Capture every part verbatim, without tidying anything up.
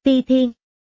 Ti Thiên.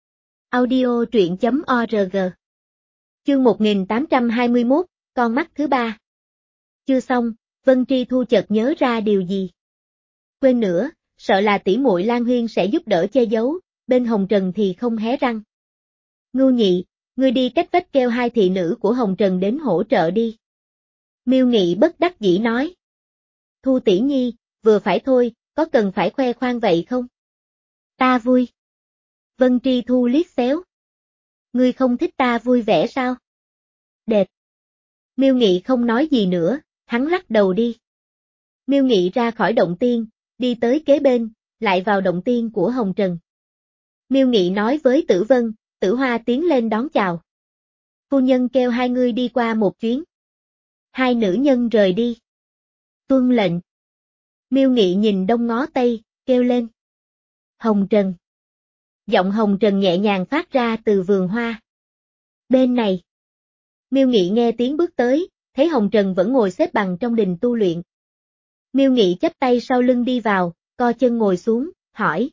Audio truyện chấm org. Chương một nghìn tám trăm hai mươi mốt, con mắt thứ ba. Chưa xong, Vân Tri Thu chợt nhớ ra điều gì. Quên nữa, sợ là tỷ muội Lan Huyên sẽ giúp đỡ che giấu, bên Hồng Trần thì không hé răng. Ngưu Nhị, ngươi đi cách vách kêu hai thị nữ của Hồng Trần đến hỗ trợ đi. Miêu Nghị bất đắc dĩ nói. Thu tỷ nhi, vừa phải thôi, có cần phải khoe khoang vậy không? Ta vui. Vân Tri Thu liếc xéo. Ngươi không thích ta vui vẻ sao? Đệt. Miêu Nghị không nói gì nữa, hắn lắc đầu đi. Miêu Nghị ra khỏi động tiên, đi tới kế bên, lại vào động tiên của Hồng Trần. Miêu Nghị nói với Tử Vân, Tử Hoa tiến lên đón chào. Phu nhân kêu hai ngươi đi qua một chuyến. Hai nữ nhân rời đi. Tuân lệnh. Miêu Nghị nhìn đông ngó tây, kêu lên. Hồng Trần. Giọng Hồng Trần nhẹ nhàng phát ra từ vườn hoa. Bên này. Miêu Nghị nghe tiếng bước tới, thấy Hồng Trần vẫn ngồi xếp bằng trong đình tu luyện. Miêu Nghị chắp tay sau lưng đi vào, co chân ngồi xuống, hỏi.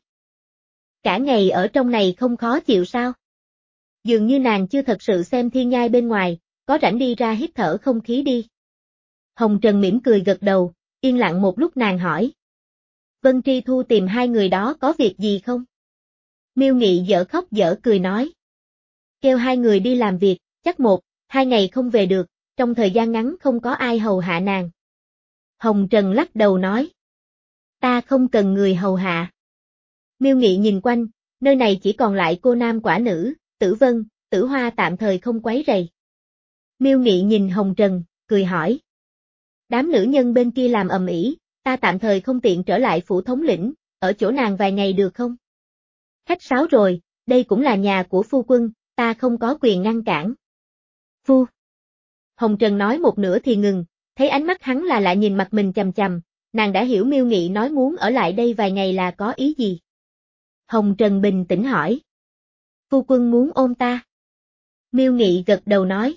Cả ngày ở trong này không khó chịu sao? Dường như nàng chưa thật sự xem thiên nhai bên ngoài, có rảnh đi ra hít thở không khí đi. Hồng Trần mỉm cười gật đầu, yên lặng một lúc nàng hỏi. Vân Tri Thu tìm hai người đó có việc gì không? Miêu Nghị dở khóc dở cười nói. Kêu hai người đi làm việc, chắc một, hai ngày không về được, trong thời gian ngắn không có ai hầu hạ nàng. Hồng Trần lắc đầu nói. Ta không cần người hầu hạ. Miêu Nghị nhìn quanh, nơi này chỉ còn lại cô nam quả nữ, Tử Vân, Tử Hoa tạm thời không quấy rầy. Miêu Nghị nhìn Hồng Trần, cười hỏi. Đám nữ nhân bên kia làm ầm ĩ, ta tạm thời không tiện trở lại phủ thống lĩnh, ở chỗ nàng vài ngày được không? Khách sáo rồi, đây cũng là nhà của phu quân, ta không có quyền ngăn cản. Phu. Hồng Trần nói một nửa thì ngừng, thấy ánh mắt hắn là lại nhìn mặt mình chằm chằm, nàng đã hiểu Miêu Nghị nói muốn ở lại đây vài ngày là có ý gì. Hồng Trần bình tĩnh hỏi. Phu quân muốn ôm ta. Miêu Nghị gật đầu nói.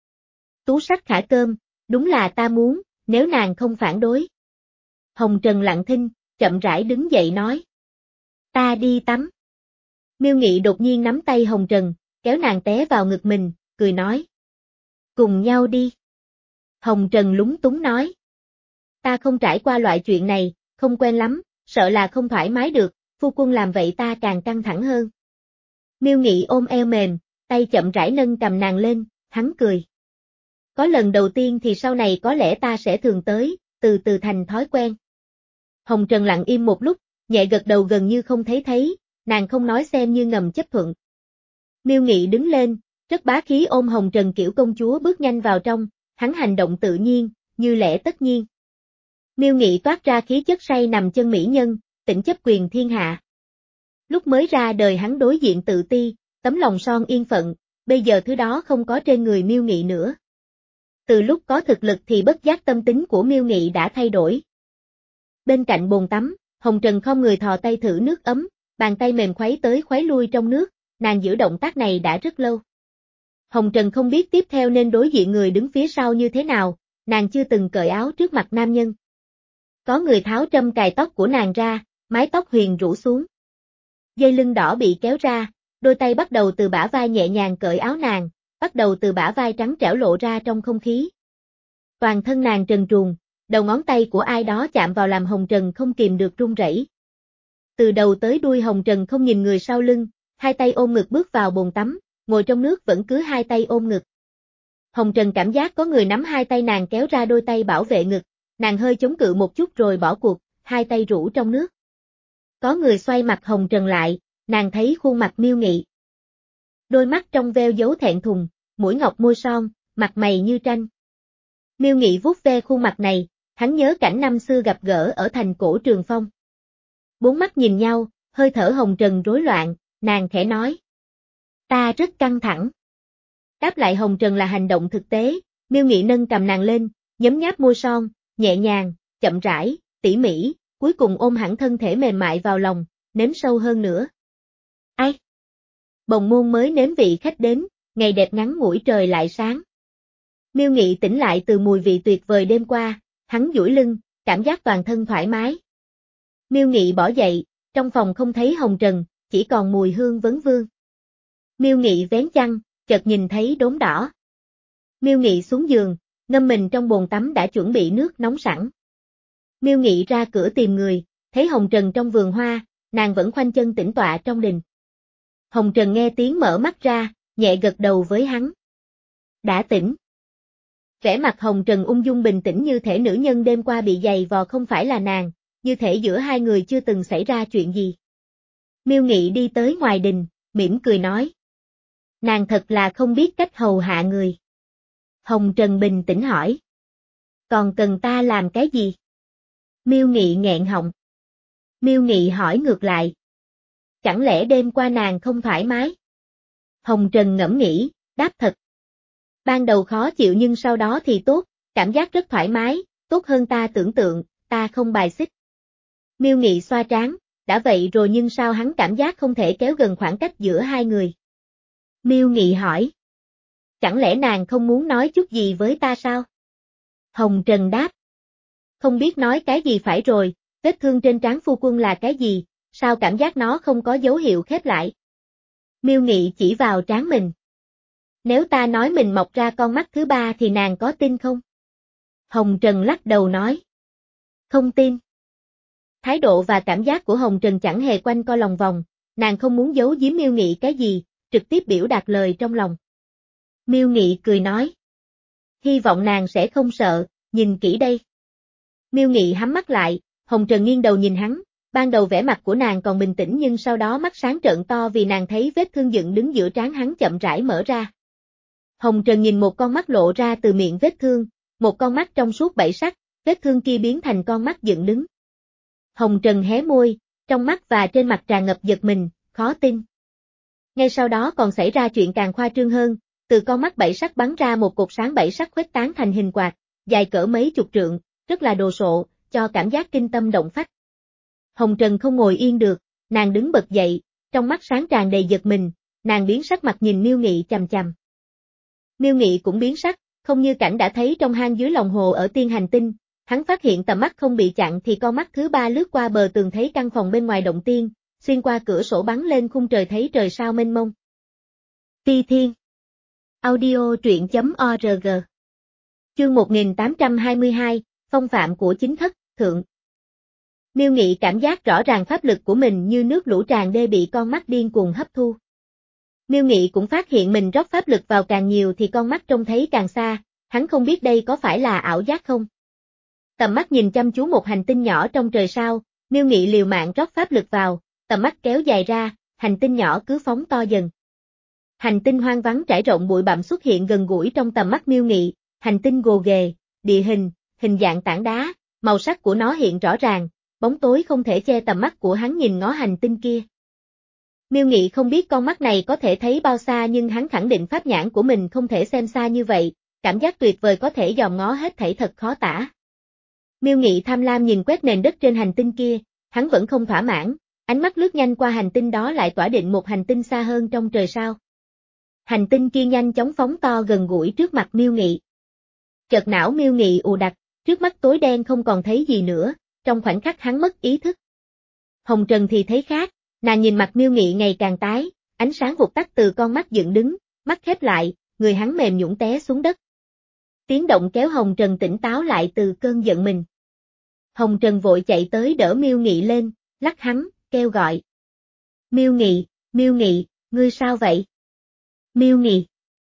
Tú sắc khả cơm, đúng là ta muốn, nếu nàng không phản đối. Hồng Trần lặng thinh, chậm rãi đứng dậy nói. Ta đi tắm. Miêu Nghị đột nhiên nắm tay Hồng Trần, kéo nàng té vào ngực mình, cười nói. Cùng nhau đi. Hồng Trần lúng túng nói. Ta không trải qua loại chuyện này, không quen lắm, sợ là không thoải mái được, phu quân làm vậy ta càng căng thẳng hơn. Miêu Nghị ôm eo mềm, tay chậm rãi nâng cầm nàng lên, hắn cười. Có lần đầu tiên thì sau này có lẽ ta sẽ thường tới, từ từ thành thói quen. Hồng Trần lặng im một lúc, nhẹ gật đầu gần như không thấy thấy, nàng không nói xem như ngầm chấp thuận. Miêu Nghị đứng lên, rất bá khí ôm Hồng Trần kiểu công chúa bước nhanh vào trong, hắn hành động tự nhiên, như lẽ tất nhiên. Miêu Nghị toát ra khí chất say nằm chân mỹ nhân, tỉnh chấp quyền thiên hạ. Lúc mới ra đời hắn đối diện tự ti, tấm lòng son yên phận, bây giờ thứ đó không có trên người Miêu Nghị nữa. Từ lúc có thực lực thì bất giác tâm tính của Miêu Nghị đã thay đổi. Bên cạnh bồn tắm, Hồng Trần không người thò tay thử nước ấm, bàn tay mềm khuấy tới khuấy lui trong nước, nàng giữ động tác này đã rất lâu. Hồng Trần không biết tiếp theo nên đối diện người đứng phía sau như thế nào, nàng chưa từng cởi áo trước mặt nam nhân. Có người tháo trâm cài tóc của nàng ra, mái tóc huyền rũ xuống. Dây lưng đỏ bị kéo ra, đôi tay bắt đầu từ bả vai nhẹ nhàng cởi áo nàng, bắt đầu từ bả vai trắng trẻo lộ ra trong không khí. Toàn thân nàng trần truồng, đầu ngón tay của ai đó chạm vào làm Hồng Trần không kìm được run rẩy. Từ đầu tới đuôi Hồng Trần không nhìn người sau lưng, hai tay ôm ngực bước vào bồn tắm, ngồi trong nước vẫn cứ hai tay ôm ngực. Hồng Trần cảm giác có người nắm hai tay nàng kéo ra đôi tay bảo vệ ngực, nàng hơi chống cự một chút rồi bỏ cuộc, hai tay rũ trong nước. Có người xoay mặt Hồng Trần lại, nàng thấy khuôn mặt Miêu Nghị. Đôi mắt trong veo dấu thẹn thùng, mũi ngọc môi son, mặt mày như tranh. Miêu Nghị vuốt ve khuôn mặt này, hắn nhớ cảnh năm xưa gặp gỡ ở thành cổ Trường Phong. Bốn mắt nhìn nhau, hơi thở Hồng Trần rối loạn, nàng khẽ nói. Ta rất căng thẳng. Đáp lại Hồng Trần là hành động thực tế, Miêu Nghị nâng cầm nàng lên, nhấm nháp môi son, nhẹ nhàng, chậm rãi, tỉ mỉ, cuối cùng ôm hẳn thân thể mềm mại vào lòng, nếm sâu hơn nữa. Ai? Bồng môn mới nếm vị khách đến, ngày đẹp ngắn ngủi trời lại sáng. Miêu Nghị tỉnh lại từ mùi vị tuyệt vời đêm qua, hắn duỗi lưng, cảm giác toàn thân thoải mái. Miêu Nghị bỏ dậy, trong phòng không thấy Hồng Trần, chỉ còn mùi hương vấn vương. Miêu Nghị vén chăn, chợt nhìn thấy đốm đỏ. Miêu Nghị xuống giường, ngâm mình trong bồn tắm đã chuẩn bị nước nóng sẵn. Miêu Nghị ra cửa tìm người, thấy Hồng Trần trong vườn hoa, nàng vẫn khoanh chân tĩnh tọa trong đình. Hồng Trần nghe tiếng mở mắt ra, nhẹ gật đầu với hắn. Đã tỉnh. Vẻ mặt Hồng Trần ung dung bình tĩnh như thể nữ nhân đêm qua bị giày vò không phải là nàng, như thể giữa hai người chưa từng xảy ra chuyện gì. Miêu Nghị đi tới ngoài đình, mỉm cười nói. Nàng thật là không biết cách hầu hạ người. Hồng Trần bình tĩnh hỏi. Còn cần ta làm cái gì? Miêu Nghị nghẹn họng. Miêu Nghị hỏi ngược lại. Chẳng lẽ đêm qua nàng không thoải mái? Hồng Trần ngẫm nghĩ, đáp thật. Ban đầu khó chịu nhưng sau đó thì tốt, cảm giác rất thoải mái, tốt hơn ta tưởng tượng, ta không bài xích. Miêu Nghị xoa trán, đã vậy rồi nhưng sao hắn cảm giác không thể kéo gần khoảng cách giữa hai người? Miêu Nghị hỏi. Chẳng lẽ nàng không muốn nói chút gì với ta sao? Hồng Trần đáp. Không biết nói cái gì phải rồi, vết thương trên trán phu quân là cái gì, sao cảm giác nó không có dấu hiệu khép lại? Miêu Nghị chỉ vào trán mình. Nếu ta nói mình mọc ra con mắt thứ ba thì nàng có tin không? Hồng Trần lắc đầu nói. Không tin. Thái độ và cảm giác của Hồng Trần chẳng hề quanh co lòng vòng, nàng không muốn giấu giếm Miêu Nghị cái gì, trực tiếp biểu đạt lời trong lòng. Miêu Nghị cười nói. Hy vọng nàng sẽ không sợ, nhìn kỹ đây. Miêu Nghị hắm mắt lại, Hồng Trần nghiêng đầu nhìn hắn, ban đầu vẻ mặt của nàng còn bình tĩnh nhưng sau đó mắt sáng trợn to vì nàng thấy vết thương dựng đứng giữa trán hắn chậm rãi mở ra. Hồng Trần nhìn một con mắt lộ ra từ miệng vết thương, một con mắt trong suốt bảy sắc, vết thương kia biến thành con mắt dựng đứng. Hồng Trần hé môi, trong mắt và trên mặt tràn ngập giật mình, khó tin. Ngay sau đó còn xảy ra chuyện càng khoa trương hơn, từ con mắt bảy sắc bắn ra một cột sáng bảy sắc khuếch tán thành hình quạt, dài cỡ mấy chục trượng, rất là đồ sộ, cho cảm giác kinh tâm động phách. Hồng Trần không ngồi yên được, nàng đứng bật dậy, trong mắt sáng tràn đầy giật mình, nàng biến sắc mặt nhìn Miêu Nghị chằm chằm. Miêu Nghị cũng biến sắc, không như cảnh đã thấy trong hang dưới lòng hồ ở Tiên Hành Tinh, hắn phát hiện tầm mắt không bị chặn thì con mắt thứ ba lướt qua bờ tường thấy căn phòng bên ngoài động tiên, xuyên qua cửa sổ bắn lên khung trời thấy trời sao mênh mông. Ti Thiên. Audio truyện chấm org. Chương một nghìn tám trăm hai mươi hai, phong phạm của chính thất, thượng. Miêu Nghị cảm giác rõ ràng pháp lực của mình như nước lũ tràn đê bị con mắt điên cuồng hấp thu. Miêu Nghị cũng phát hiện mình rót pháp lực vào càng nhiều thì con mắt trông thấy càng xa, hắn không biết đây có phải là ảo giác không. Tầm mắt nhìn chăm chú một hành tinh nhỏ trong trời sao, Miêu Nghị liều mạng rót pháp lực vào, tầm mắt kéo dài ra, hành tinh nhỏ cứ phóng to dần. Hành tinh hoang vắng trải rộng bụi bặm xuất hiện gần gũi trong tầm mắt Miêu Nghị, hành tinh gồ ghề, địa hình, hình dạng tảng đá, màu sắc của nó hiện rõ ràng, bóng tối không thể che tầm mắt của hắn nhìn ngó hành tinh kia. Miêu Nghị không biết con mắt này có thể thấy bao xa nhưng hắn khẳng định pháp nhãn của mình không thể xem xa như vậy, cảm giác tuyệt vời có thể dòm ngó hết thảy thật khó tả. Miêu Nghị tham lam nhìn quét nền đất trên hành tinh kia, hắn vẫn không thỏa mãn, ánh mắt lướt nhanh qua hành tinh đó lại tỏa định một hành tinh xa hơn trong trời sao. Hành tinh kia nhanh chóng phóng to gần gũi trước mặt Miêu Nghị. Chợt não Miêu Nghị ù đặc, trước mắt tối đen không còn thấy gì nữa, trong khoảnh khắc hắn mất ý thức. Hồng Trần thì thấy khác, nàng nhìn mặt Miêu Nghị ngày càng tái, ánh sáng vụt tắt từ con mắt dựng đứng, mắt khép lại, người hắn mềm nhũn té xuống đất. Tiếng động kéo Hồng Trần tỉnh táo lại từ cơn giận mình. Hồng Trần vội chạy tới đỡ Miêu Nghị lên, lắc hắn, kêu gọi. Miêu Nghị, Miêu Nghị, ngươi sao vậy? Miêu Nghị.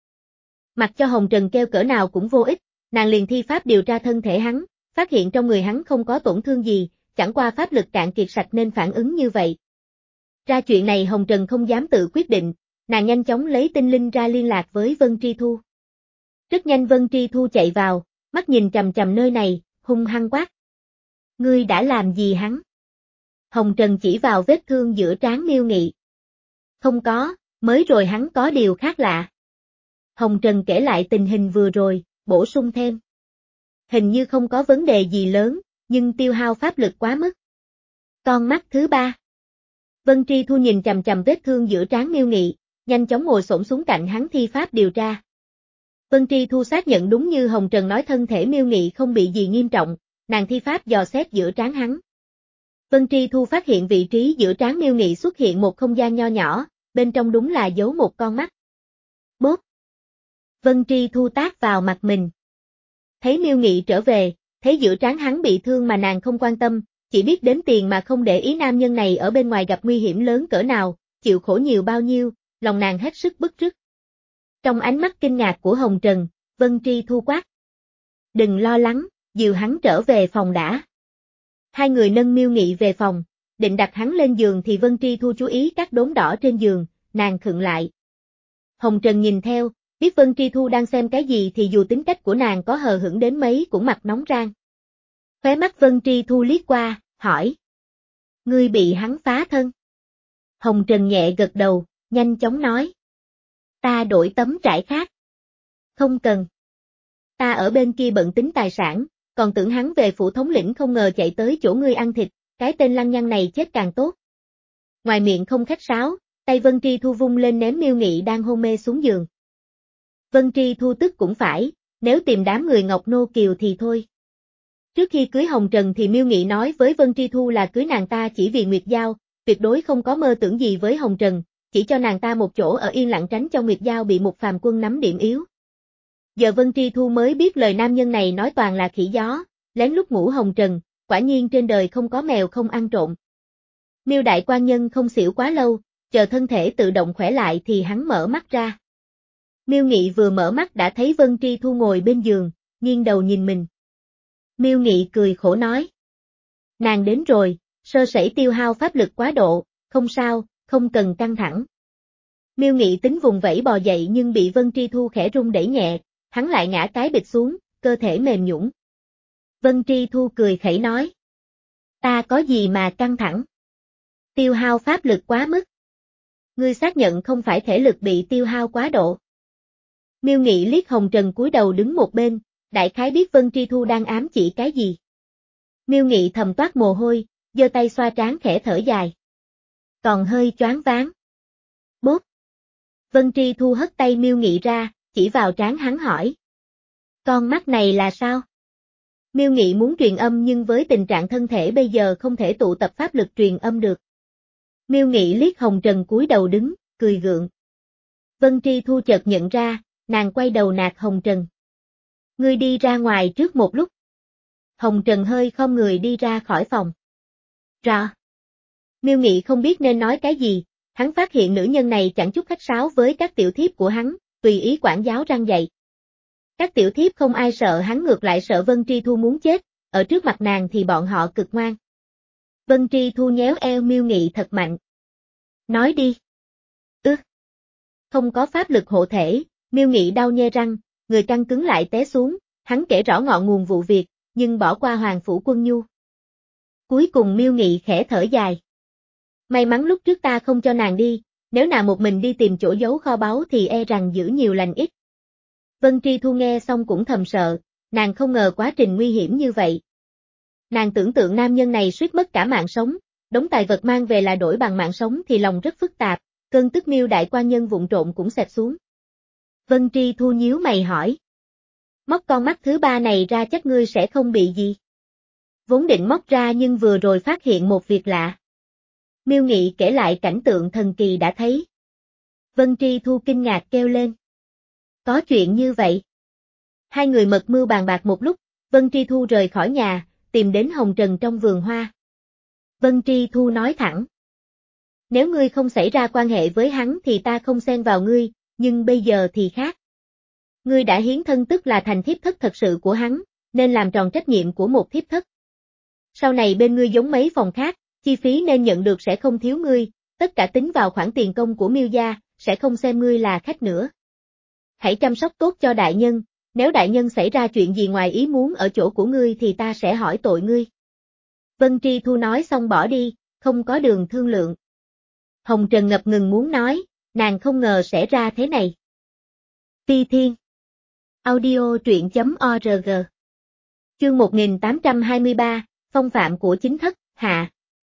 Mặc cho Hồng Trần kêu cỡ nào cũng vô ích, nàng liền thi pháp điều tra thân thể hắn, phát hiện trong người hắn không có tổn thương gì, chẳng qua pháp lực cạn kiệt sạch nên phản ứng như vậy. Ra chuyện này Hồng Trần không dám tự quyết định, nàng nhanh chóng lấy tinh linh ra liên lạc với Vân Tri Thu. Rất nhanh Vân Tri Thu chạy vào, mắt nhìn chằm chằm nơi này, hung hăng quát. Ngươi đã làm gì hắn? Hồng Trần chỉ vào vết thương giữa trán Miêu Nghị. Không có, mới rồi hắn có điều khác lạ. Hồng Trần kể lại tình hình vừa rồi, bổ sung thêm. Hình như không có vấn đề gì lớn, nhưng tiêu hao pháp lực quá mức. Con mắt thứ ba. Vân Tri Thu nhìn chằm chằm vết thương giữa trán Miêu Nghị, nhanh chóng ngồi xổm xuống cạnh hắn thi pháp điều tra. Vân Tri Thu xác nhận đúng như Hồng Trần nói thân thể Miêu Nghị không bị gì nghiêm trọng, nàng thi pháp dò xét giữa trán hắn. Vân Tri Thu phát hiện vị trí giữa trán Miêu Nghị xuất hiện một không gian nho nhỏ, bên trong đúng là giấu một con mắt. Bốp! Vân Tri Thu tát vào mặt mình. Thấy Miêu Nghị trở về, thấy giữa trán hắn bị thương mà nàng không quan tâm, chỉ biết đếm tiền mà không để ý nam nhân này ở bên ngoài gặp nguy hiểm lớn cỡ nào, chịu khổ nhiều bao nhiêu, lòng nàng hết sức bức rứt. Trong ánh mắt kinh ngạc của Hồng Trần, Vân Tri Thu quát. Đừng lo lắng, dìu hắn trở về phòng đã. Hai người nâng Miêu Nghị về phòng, định đặt hắn lên giường thì Vân Tri Thu chú ý các đốm đỏ trên giường, nàng khựng lại. Hồng Trần nhìn theo, biết Vân Tri Thu đang xem cái gì thì dù tính cách của nàng có hờ hững đến mấy cũng mặt nóng rang. Khóe mắt Vân Tri Thu liếc qua, hỏi. Ngươi bị hắn phá thân. Hồng Trần nhẹ gật đầu, nhanh chóng nói. Ta đổi tấm trải khác. Không cần. Ta ở bên kia bận tính tài sản, còn tưởng hắn về phủ thống lĩnh không ngờ chạy tới chỗ ngươi ăn thịt, cái tên lăng nhăng này chết càng tốt. Ngoài miệng không khách sáo, tay Vân Tri Thu vung lên ném Miêu Nghị đang hôn mê xuống giường. Vân Tri Thu tức cũng phải, nếu tìm đám người Ngọc Nô Kiều thì thôi. Trước khi cưới Hồng Trần thì Miêu Nghị nói với Vân Tri Thu là cưới nàng ta chỉ vì Nguyệt Giao, tuyệt đối không có mơ tưởng gì với Hồng Trần, chỉ cho nàng ta một chỗ ở yên lặng tránh cho Nguyệt Giao bị một phàm quân nắm điểm yếu. Giờ Vân Tri Thu mới biết lời nam nhân này nói toàn là khỉ gió, lén lút ngủ Hồng Trần, quả nhiên trên đời không có mèo không ăn trộm. Miêu đại quan nhân không xỉu quá lâu, chờ thân thể tự động khỏe lại thì hắn mở mắt ra. Miêu Nghị vừa mở mắt đã thấy Vân Tri Thu ngồi bên giường, nghiêng đầu nhìn mình. Miêu Nghị cười khổ nói. Nàng đến rồi, sơ sẩy tiêu hao pháp lực quá độ, không sao, không cần căng thẳng. Miêu Nghị tính vùng vẫy bò dậy nhưng bị Vân Tri Thu khẽ rung đẩy nhẹ, hắn lại ngã cái bịch xuống, cơ thể mềm nhũn. Vân Tri Thu cười khẩy nói. Ta có gì mà căng thẳng? Tiêu hao pháp lực quá mức. Ngươi xác nhận không phải thể lực bị tiêu hao quá độ. Miêu Nghị liếc Hồng Trần cúi đầu đứng một bên, đại khái biết Vân Tri Thu đang ám chỉ cái gì. Miêu Nghị thầm toát mồ hôi, giơ tay xoa trán khẽ thở dài. Còn hơi choáng váng. Bốp. Vân Tri Thu hất tay Miêu Nghị ra, chỉ vào trán hắn hỏi. Con mắt này là sao? Miêu Nghị muốn truyền âm nhưng với tình trạng thân thể bây giờ không thể tụ tập pháp lực truyền âm được. Miêu Nghị liếc Hồng Trần cúi đầu đứng, cười gượng. Vân Tri Thu chợt nhận ra, nàng quay đầu nạt Hồng Trần. Ngươi đi ra ngoài trước một lúc. Hồng Trần hơi khom người đi ra khỏi phòng. Rõ. Miêu Nghị không biết nên nói cái gì, hắn phát hiện nữ nhân này chẳng chút khách sáo với các tiểu thiếp của hắn, tùy ý quản giáo răn dạy. Các tiểu thiếp không ai sợ hắn ngược lại sợ Vân Tri Thu muốn chết, ở trước mặt nàng thì bọn họ cực ngoan. Vân Tri Thu nhéo eo Miêu Nghị thật mạnh. Nói đi. Ư. Không có pháp lực hộ thể, Miêu Nghị đau nhe răng, người căng cứng lại té xuống, hắn kể rõ ngọn nguồn vụ việc, nhưng bỏ qua Hoàng Phủ Quân Nhu. Cuối cùng Miêu Nghị khẽ thở dài. May mắn lúc trước ta không cho nàng đi, nếu nàng một mình đi tìm chỗ giấu kho báu thì e rằng giữ nhiều lành ít. Vân Tri Thu nghe xong cũng thầm sợ, nàng không ngờ quá trình nguy hiểm như vậy. Nàng tưởng tượng nam nhân này suýt mất cả mạng sống, đống tài vật mang về là đổi bằng mạng sống thì lòng rất phức tạp, cơn tức Miêu đại quan nhân vụng trộn cũng xẹp xuống. Vân Tri Thu nhíu mày hỏi. Móc con mắt thứ ba này ra chắc ngươi sẽ không bị gì. Vốn định móc ra nhưng vừa rồi phát hiện một việc lạ. Miêu Nghị kể lại cảnh tượng thần kỳ đã thấy. Vân Tri Thu kinh ngạc kêu lên. Có chuyện như vậy. Hai người mật mưu bàn bạc một lúc, Vân Tri Thu rời khỏi nhà, tìm đến Hồng Trần trong vườn hoa. Vân Tri Thu nói thẳng. Nếu ngươi không xảy ra quan hệ với hắn thì ta không xen vào ngươi, nhưng bây giờ thì khác. Ngươi đã hiến thân tức là thành thiếp thất thật sự của hắn, nên làm tròn trách nhiệm của một thiếp thất. Sau này bên ngươi giống mấy phòng khác, chi phí nên nhận được sẽ không thiếu ngươi, tất cả tính vào khoản tiền công của Miêu gia, sẽ không xem ngươi là khách nữa. Hãy chăm sóc tốt cho đại nhân, nếu đại nhân xảy ra chuyện gì ngoài ý muốn ở chỗ của ngươi thì ta sẽ hỏi tội ngươi. Vân Tri Thu nói xong bỏ đi, không có đường thương lượng. Hồng Trần ngập ngừng muốn nói, nàng không ngờ sẽ ra thế này. Phi Thiên Audio truyện chấm org Chương một nghìn tám trăm hai mươi ba, Phong phạm của chính thất, hạ.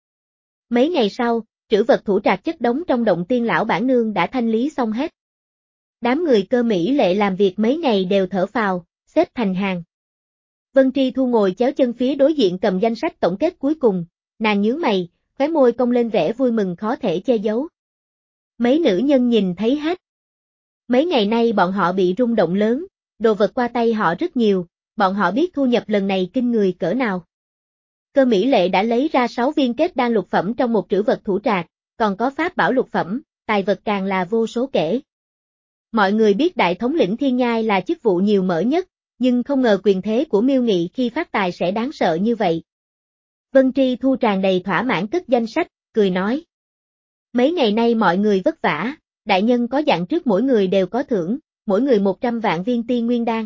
Mấy ngày sau, trữ vật thủ trạc chất đống trong động tiên lão bản nương đã thanh lý xong hết. Đám người Cơ Mỹ Lệ làm việc mấy ngày đều thở phào, xếp thành hàng. Vân Tri Thu ngồi chéo chân phía đối diện cầm danh sách tổng kết cuối cùng, nàng nhướng mày, khóe môi cong lên vẻ vui mừng khó thể che giấu. Mấy nữ nhân nhìn thấy hết. Mấy ngày nay bọn họ bị rung động lớn, đồ vật qua tay họ rất nhiều, bọn họ biết thu nhập lần này kinh người cỡ nào. Cơ Mỹ Lệ đã lấy ra sáu viên kết đan lục phẩm trong một trữ vật thủ trạc, còn có pháp bảo lục phẩm, tài vật càng là vô số kể. Mọi người biết đại thống lĩnh Thiên Nhai là chức vụ nhiều mỡ nhất, nhưng không ngờ quyền thế của Miêu Nghị khi phát tài sẽ đáng sợ như vậy. Vân Tri Thu tràn đầy thỏa mãn cất danh sách, cười nói. Mấy ngày nay mọi người vất vả, đại nhân có dặn trước mỗi người đều có thưởng, mỗi người một trăm vạn viên tiên nguyên đan.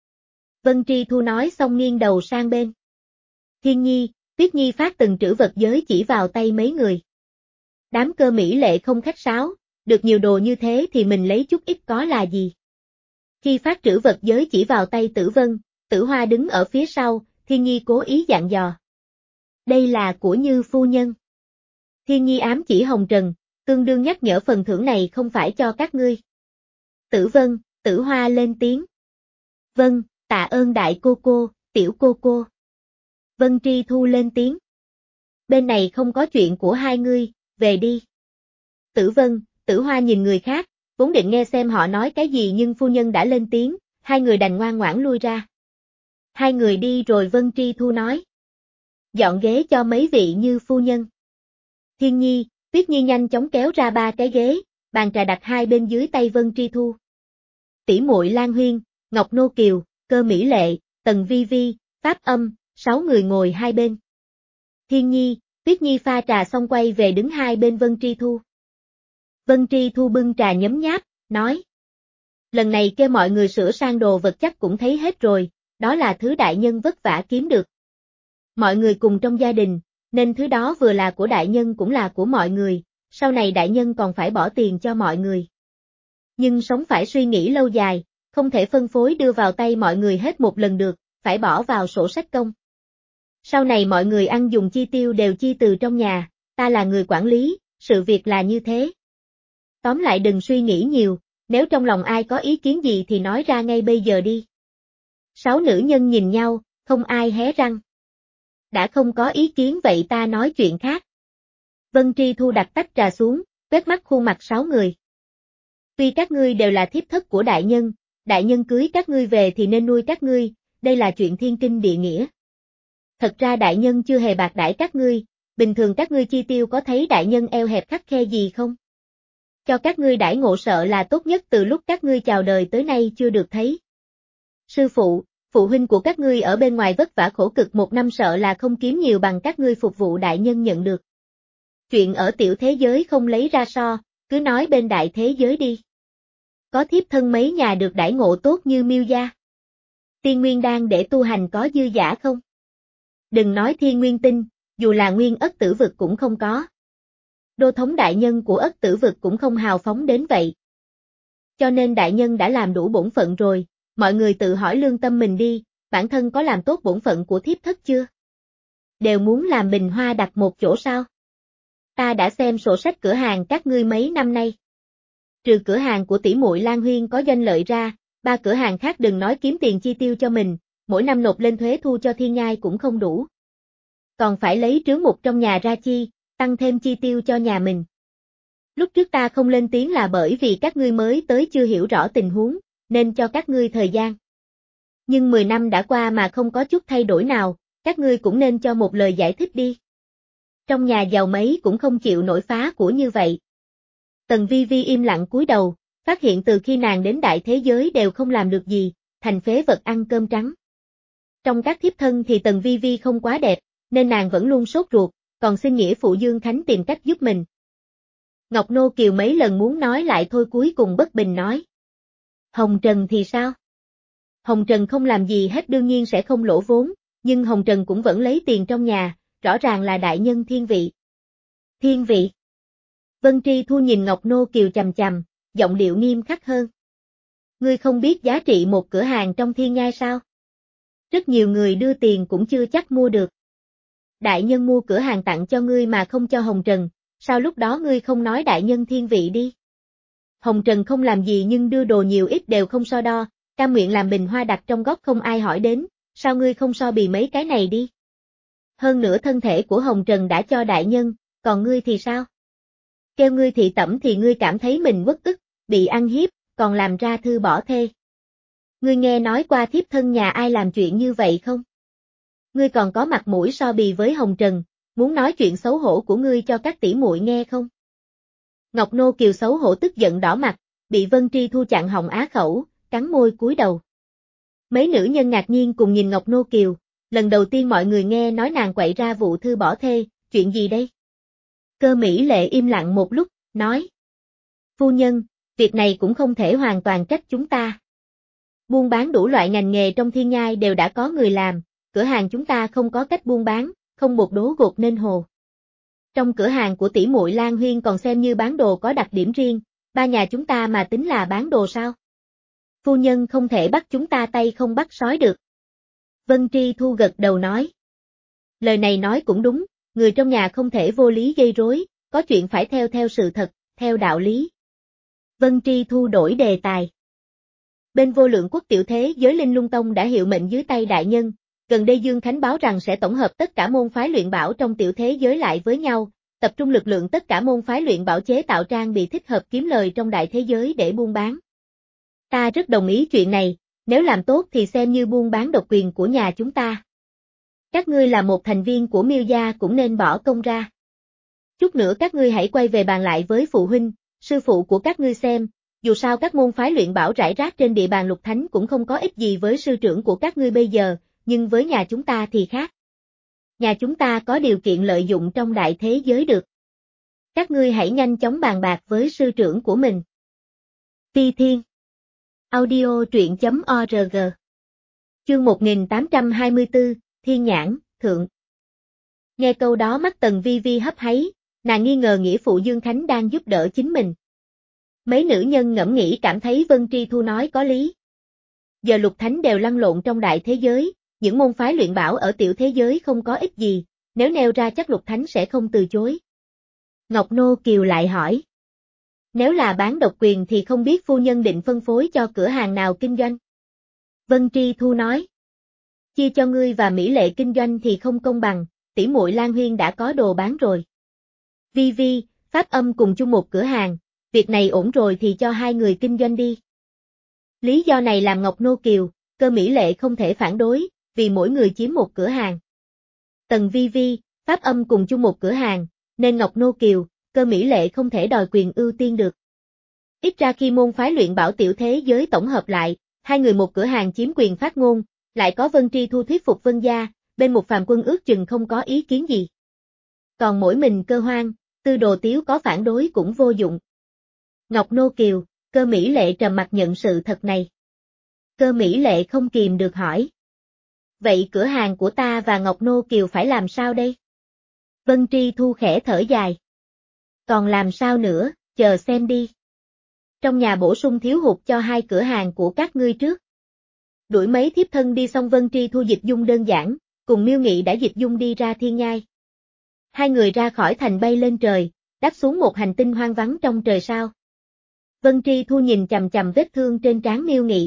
Vân Tri Thu nói xong nghiêng đầu sang bên. Thiên Nhi, Tuyết Nhi phát từng trữ vật giới chỉ vào tay mấy người. Đám Cơ Mỹ Lệ không khách sáo, được nhiều đồ như thế thì mình lấy chút ít có là gì. Khi phát trữ vật giới chỉ vào tay Tử Vân, Tử Hoa đứng ở phía sau, Thiên Nhi cố ý dặn dò. Đây là của Như phu nhân. Thiên Nhi ám chỉ Hồng Trần, tương đương nhắc nhở phần thưởng này không phải cho các ngươi. Tử Vân, Tử Hoa lên tiếng. Vâng, tạ ơn đại cô cô, tiểu cô cô. Vân Tri Thu lên tiếng. Bên này không có chuyện của hai ngươi, về đi. Tử Vân, Tử Hoa nhìn người khác, vốn định nghe xem họ nói cái gì nhưng phu nhân đã lên tiếng, hai người đành ngoan ngoãn lui ra. Hai người đi rồi Vân Tri Thu nói. Dọn ghế cho mấy vị Như phu nhân. Thiên Nhi, Tuyết Nhi nhanh chóng kéo ra ba cái ghế, bàn trà đặt hai bên dưới tay Vân Tri Thu. Tỷ muội Lan Huyên, Ngọc Nô Kiều, Cơ Mỹ Lệ, Tần Vi Vi, Pháp Âm, sáu người ngồi hai bên. Thiên Nhi, Tuyết Nhi pha trà xong quay về đứng hai bên Vân Tri Thu. Vân Tri Thu bưng trà nhấm nháp, nói. Lần này kêu mọi người sửa sang đồ vật chắc cũng thấy hết rồi, đó là thứ đại nhân vất vả kiếm được. Mọi người cùng trong gia đình, nên thứ đó vừa là của đại nhân cũng là của mọi người, sau này đại nhân còn phải bỏ tiền cho mọi người. Nhưng sống phải suy nghĩ lâu dài, không thể phân phối đưa vào tay mọi người hết một lần được, phải bỏ vào sổ sách công. Sau này mọi người ăn dùng chi tiêu đều chi từ trong nhà, ta là người quản lý, sự việc là như thế. Tóm lại đừng suy nghĩ nhiều, nếu trong lòng ai có ý kiến gì thì nói ra ngay bây giờ đi. Sáu nữ nhân nhìn nhau, không ai hé răng. Đã không có ý kiến vậy ta nói chuyện khác. Vân Tri Thu đặt tách trà xuống, quét mắt khuôn mặt sáu người. Tuy các ngươi đều là thiếp thất của đại nhân, đại nhân cưới các ngươi về thì nên nuôi các ngươi, đây là chuyện thiên kinh địa nghĩa. Thật ra đại nhân chưa hề bạc đãi các ngươi, bình thường các ngươi chi tiêu có thấy đại nhân eo hẹp khắt khe gì không? Cho các ngươi đãi ngộ sợ là tốt nhất từ lúc các ngươi chào đời tới nay chưa được thấy. Sư phụ, phụ huynh của các ngươi ở bên ngoài vất vả khổ cực một năm sợ là không kiếm nhiều bằng các ngươi phục vụ đại nhân nhận được. Chuyện ở tiểu thế giới không lấy ra so, cứ nói bên đại thế giới đi. Có thiếp thân mấy nhà được đãi ngộ tốt như Miêu gia. Tiên nguyên đan để tu hành có dư giả không? Đừng nói thiên nguyên tinh, dù là nguyên ất tử vực cũng không có. Đô thống đại nhân của ất tử vực cũng không hào phóng đến vậy. Cho nên đại nhân đã làm đủ bổn phận rồi, mọi người tự hỏi lương tâm mình đi, bản thân có làm tốt bổn phận của thiếp thất chưa? Đều muốn làm bình hoa đặt một chỗ sao? Ta đã xem sổ sách cửa hàng các ngươi mấy năm nay. Trừ cửa hàng của tỷ muội Lan Huyên có doanh lợi ra, ba cửa hàng khác đừng nói kiếm tiền chi tiêu cho mình, mỗi năm nộp lên thuế thu cho Thiên Nhai cũng không đủ. Còn phải lấy trướng mục trong nhà ra chi, tăng thêm chi tiêu cho nhà mình. Lúc trước ta không lên tiếng là bởi vì các ngươi mới tới chưa hiểu rõ tình huống, nên cho các ngươi thời gian. Nhưng mười năm đã qua mà không có chút thay đổi nào, các ngươi cũng nên cho một lời giải thích đi. Trong nhà giàu mấy cũng không chịu nổi phá của như vậy. Tần Vi Vi im lặng cúi đầu, phát hiện từ khi nàng đến đại thế giới đều không làm được gì, thành phế vật ăn cơm trắng. Trong các thiếp thân thì Tần Vi Vi không quá đẹp, nên nàng vẫn luôn sốt ruột, còn xin nghĩa phụ Dương Khánh tìm cách giúp mình. Ngọc Nô Kiều mấy lần muốn nói lại thôi cuối cùng bất bình nói. Hồng Trần thì sao? Hồng Trần không làm gì hết đương nhiên sẽ không lỗ vốn, nhưng Hồng Trần cũng vẫn lấy tiền trong nhà, rõ ràng là đại nhân thiên vị. Thiên vị? Vân Tri Thu nhìn Ngọc Nô Kiều chằm chằm, giọng điệu nghiêm khắc hơn. Ngươi không biết giá trị một cửa hàng trong Thiên Nhai sao? Rất nhiều người đưa tiền cũng chưa chắc mua được. Đại nhân mua cửa hàng tặng cho ngươi mà không cho Hồng Trần, sao lúc đó ngươi không nói đại nhân thiên vị đi? Hồng Trần không làm gì nhưng đưa đồ nhiều ít đều không so đo, cam nguyện làm bình hoa đặt trong góc không ai hỏi đến, sao ngươi không so bì mấy cái này đi? Hơn nữa thân thể của Hồng Trần đã cho đại nhân, còn ngươi thì sao? Kêu ngươi thị tẩm thì ngươi cảm thấy mình uất ức, bị ăn hiếp, còn làm ra thư bỏ thê. Ngươi nghe nói qua thiếp thân nhà ai làm chuyện như vậy không? Ngươi còn có mặt mũi so bì với Hồng Trần, muốn nói chuyện xấu hổ của ngươi cho các tỷ muội nghe không? Ngọc Nô Kiều xấu hổ tức giận đỏ mặt, bị Vân Tri Thu chặn họng á khẩu, cắn môi cúi đầu. Mấy nữ nhân ngạc nhiên cùng nhìn Ngọc Nô Kiều, lần đầu tiên mọi người nghe nói nàng quậy ra vụ thư bỏ thê, chuyện gì đây? Cơ Mỹ Lệ im lặng một lúc, nói. Phu nhân, việc này cũng không thể hoàn toàn trách chúng ta. Buôn bán đủ loại ngành nghề trong Thiên Nhai đều đã có người làm, cửa hàng chúng ta không có cách buôn bán, không bột đố gột nên hồ. Trong cửa hàng của tỷ muội Lan Huyên còn xem như bán đồ có đặc điểm riêng, ba nhà chúng ta mà tính là bán đồ sao? Phu nhân không thể bắt chúng ta tay không bắt sói được. Vân Tri Thu gật đầu nói. Lời này nói cũng đúng, người trong nhà không thể vô lý gây rối, có chuyện phải theo theo sự thật, theo đạo lý. Vân Tri Thu đổi đề tài. Bên Vô Lượng Quốc tiểu thế giới Linh Lung Tông đã hiệu mệnh dưới tay đại nhân, gần đây Dương Khánh báo rằng sẽ tổng hợp tất cả môn phái luyện bảo trong tiểu thế giới lại với nhau, tập trung lực lượng tất cả môn phái luyện bảo chế tạo trang bị thích hợp kiếm lời trong đại thế giới để buôn bán. Ta rất đồng ý chuyện này, nếu làm tốt thì xem như buôn bán độc quyền của nhà chúng ta. Các ngươi là một thành viên của Miêu gia cũng nên bỏ công ra. Chút nữa các ngươi hãy quay về bàn lại với phụ huynh, sư phụ của các ngươi xem, dù sao các môn phái luyện bảo rải rác trên địa bàn Lục Thánh cũng không có ích gì với sư trưởng của các ngươi bây giờ, nhưng với nhà chúng ta thì khác. Nhà chúng ta có điều kiện lợi dụng trong đại thế giới được. Các ngươi hãy nhanh chóng bàn bạc với sư trưởng của mình. Phi Thiên Audio truyện chấm org Chương một nghìn tám trăm hai mươi tư, Thiên Nhãn, Thượng. Nghe câu đó mắt Tần Vi Vi hấp háy, nàng nghi ngờ nghĩa phụ Dương Khánh đang giúp đỡ chính mình. Mấy nữ nhân ngẫm nghĩ cảm thấy Vân Tri Thu nói có lý. Giờ Lục Thánh đều lăn lộn trong đại thế giới, những môn phái luyện bảo ở tiểu thế giới không có ích gì, nếu nêu ra chắc Lục Thánh sẽ không từ chối. Ngọc Nô Kiều lại hỏi. Nếu là bán độc quyền thì không biết phu nhân định phân phối cho cửa hàng nào kinh doanh? Vân Tri Thu nói. Chia cho ngươi và Mỹ Lệ kinh doanh thì không công bằng, tỷ muội Lan Huyên đã có đồ bán rồi. Vi Vi, Pháp Âm cùng chung một cửa hàng, việc này ổn rồi thì cho hai người kinh doanh đi. Lý do này làm Ngọc Nô Kiều, Cơ Mỹ Lệ không thể phản đối, vì mỗi người chiếm một cửa hàng. Tần Vi Vi, Pháp Âm cùng chung một cửa hàng, nên Ngọc Nô Kiều, Cơ Mỹ Lệ không thể đòi quyền ưu tiên được. Ít ra khi môn phái luyện bảo tiểu thế giới tổng hợp lại, hai người một cửa hàng chiếm quyền phát ngôn, lại có Vân Tri Thu thuyết phục Vân gia, bên một phàm quân ước chừng không có ý kiến gì. Còn mỗi mình Cơ Hoang, Tư Đồ Tiếu có phản đối cũng vô dụng. Ngọc Nô Kiều, Cơ Mỹ Lệ trầm mặt nhận sự thật này. Cơ Mỹ Lệ không kìm được hỏi. Vậy cửa hàng của ta và Ngọc Nô Kiều phải làm sao đây? Vân Tri Thu khẽ thở dài. Còn làm sao nữa, chờ xem đi. Trong nhà bổ sung thiếu hụt cho hai cửa hàng của các ngươi trước. Đuổi mấy thiếp thân đi xong Vân Tri Thu dịch dung đơn giản, cùng Miêu Nghị đã dịch dung đi ra Thiên Nhai. Hai người ra khỏi thành bay lên trời, đáp xuống một hành tinh hoang vắng trong trời sao. Vân Tri Thu nhìn chằm chằm vết thương trên trán Miêu Nghị.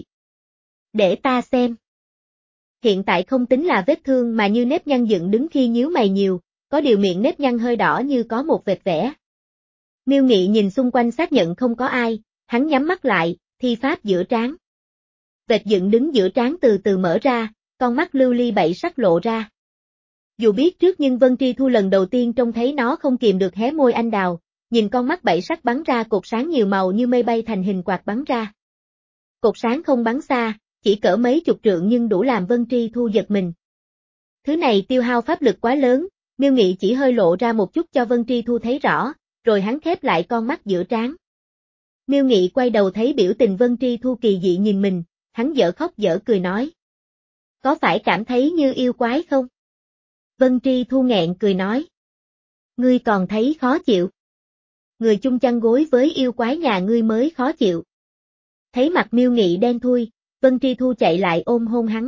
Để ta xem. Hiện tại không tính là vết thương mà như nếp nhăn dựng đứng khi nhíu mày nhiều, có điều miệng nếp nhăn hơi đỏ như có một vệt vẽ. Miêu Nghị nhìn xung quanh xác nhận không có ai, hắn nhắm mắt lại, thi pháp giữa trán. Vệt dựng đứng giữa trán từ từ mở ra, con mắt lưu ly bảy sắc lộ ra. Dù biết trước nhưng Vân Tri Thu lần đầu tiên trông thấy nó không kìm được hé môi anh đào, nhìn con mắt bảy sắc bắn ra cột sáng nhiều màu như mây bay thành hình quạt bắn ra. Cột sáng không bắn xa, chỉ cỡ mấy chục trượng nhưng đủ làm Vân Tri Thu giật mình. Thứ này tiêu hao pháp lực quá lớn, Miêu Nghị chỉ hơi lộ ra một chút cho Vân Tri Thu thấy rõ, rồi hắn khép lại con mắt giữa trán. Miêu Nghị quay đầu thấy biểu tình Vân Tri Thu kỳ dị nhìn mình, hắn dở khóc dở cười nói. Có phải cảm thấy như yêu quái không? Vân Tri Thu nghẹn cười nói. Ngươi còn thấy khó chịu. Người chung chăn gối với yêu quái nhà ngươi mới khó chịu. Thấy mặt Miêu Nghị đen thui, Vân Tri Thu chạy lại ôm hôn hắn.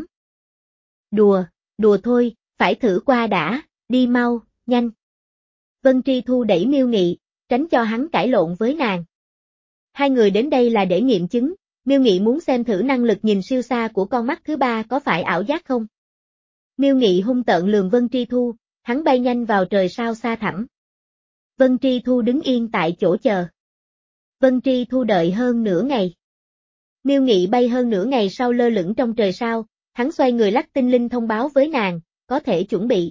Đùa, đùa thôi, phải thử qua đã, đi mau, nhanh. Vân Tri Thu đẩy Miêu Nghị, tránh cho hắn cãi lộn với nàng. Hai người đến đây là để nghiệm chứng, Miêu Nghị muốn xem thử năng lực nhìn siêu xa của con mắt thứ ba có phải ảo giác không. Miêu Nghị hung tợn lườm Vân Tri Thu, hắn bay nhanh vào trời sao xa thẳm. Vân Tri Thu đứng yên tại chỗ chờ. Vân Tri Thu đợi hơn nửa ngày. Miêu Nghị bay hơn nửa ngày sau lơ lửng trong trời sao, hắn xoay người lắc tinh linh thông báo với nàng, có thể chuẩn bị.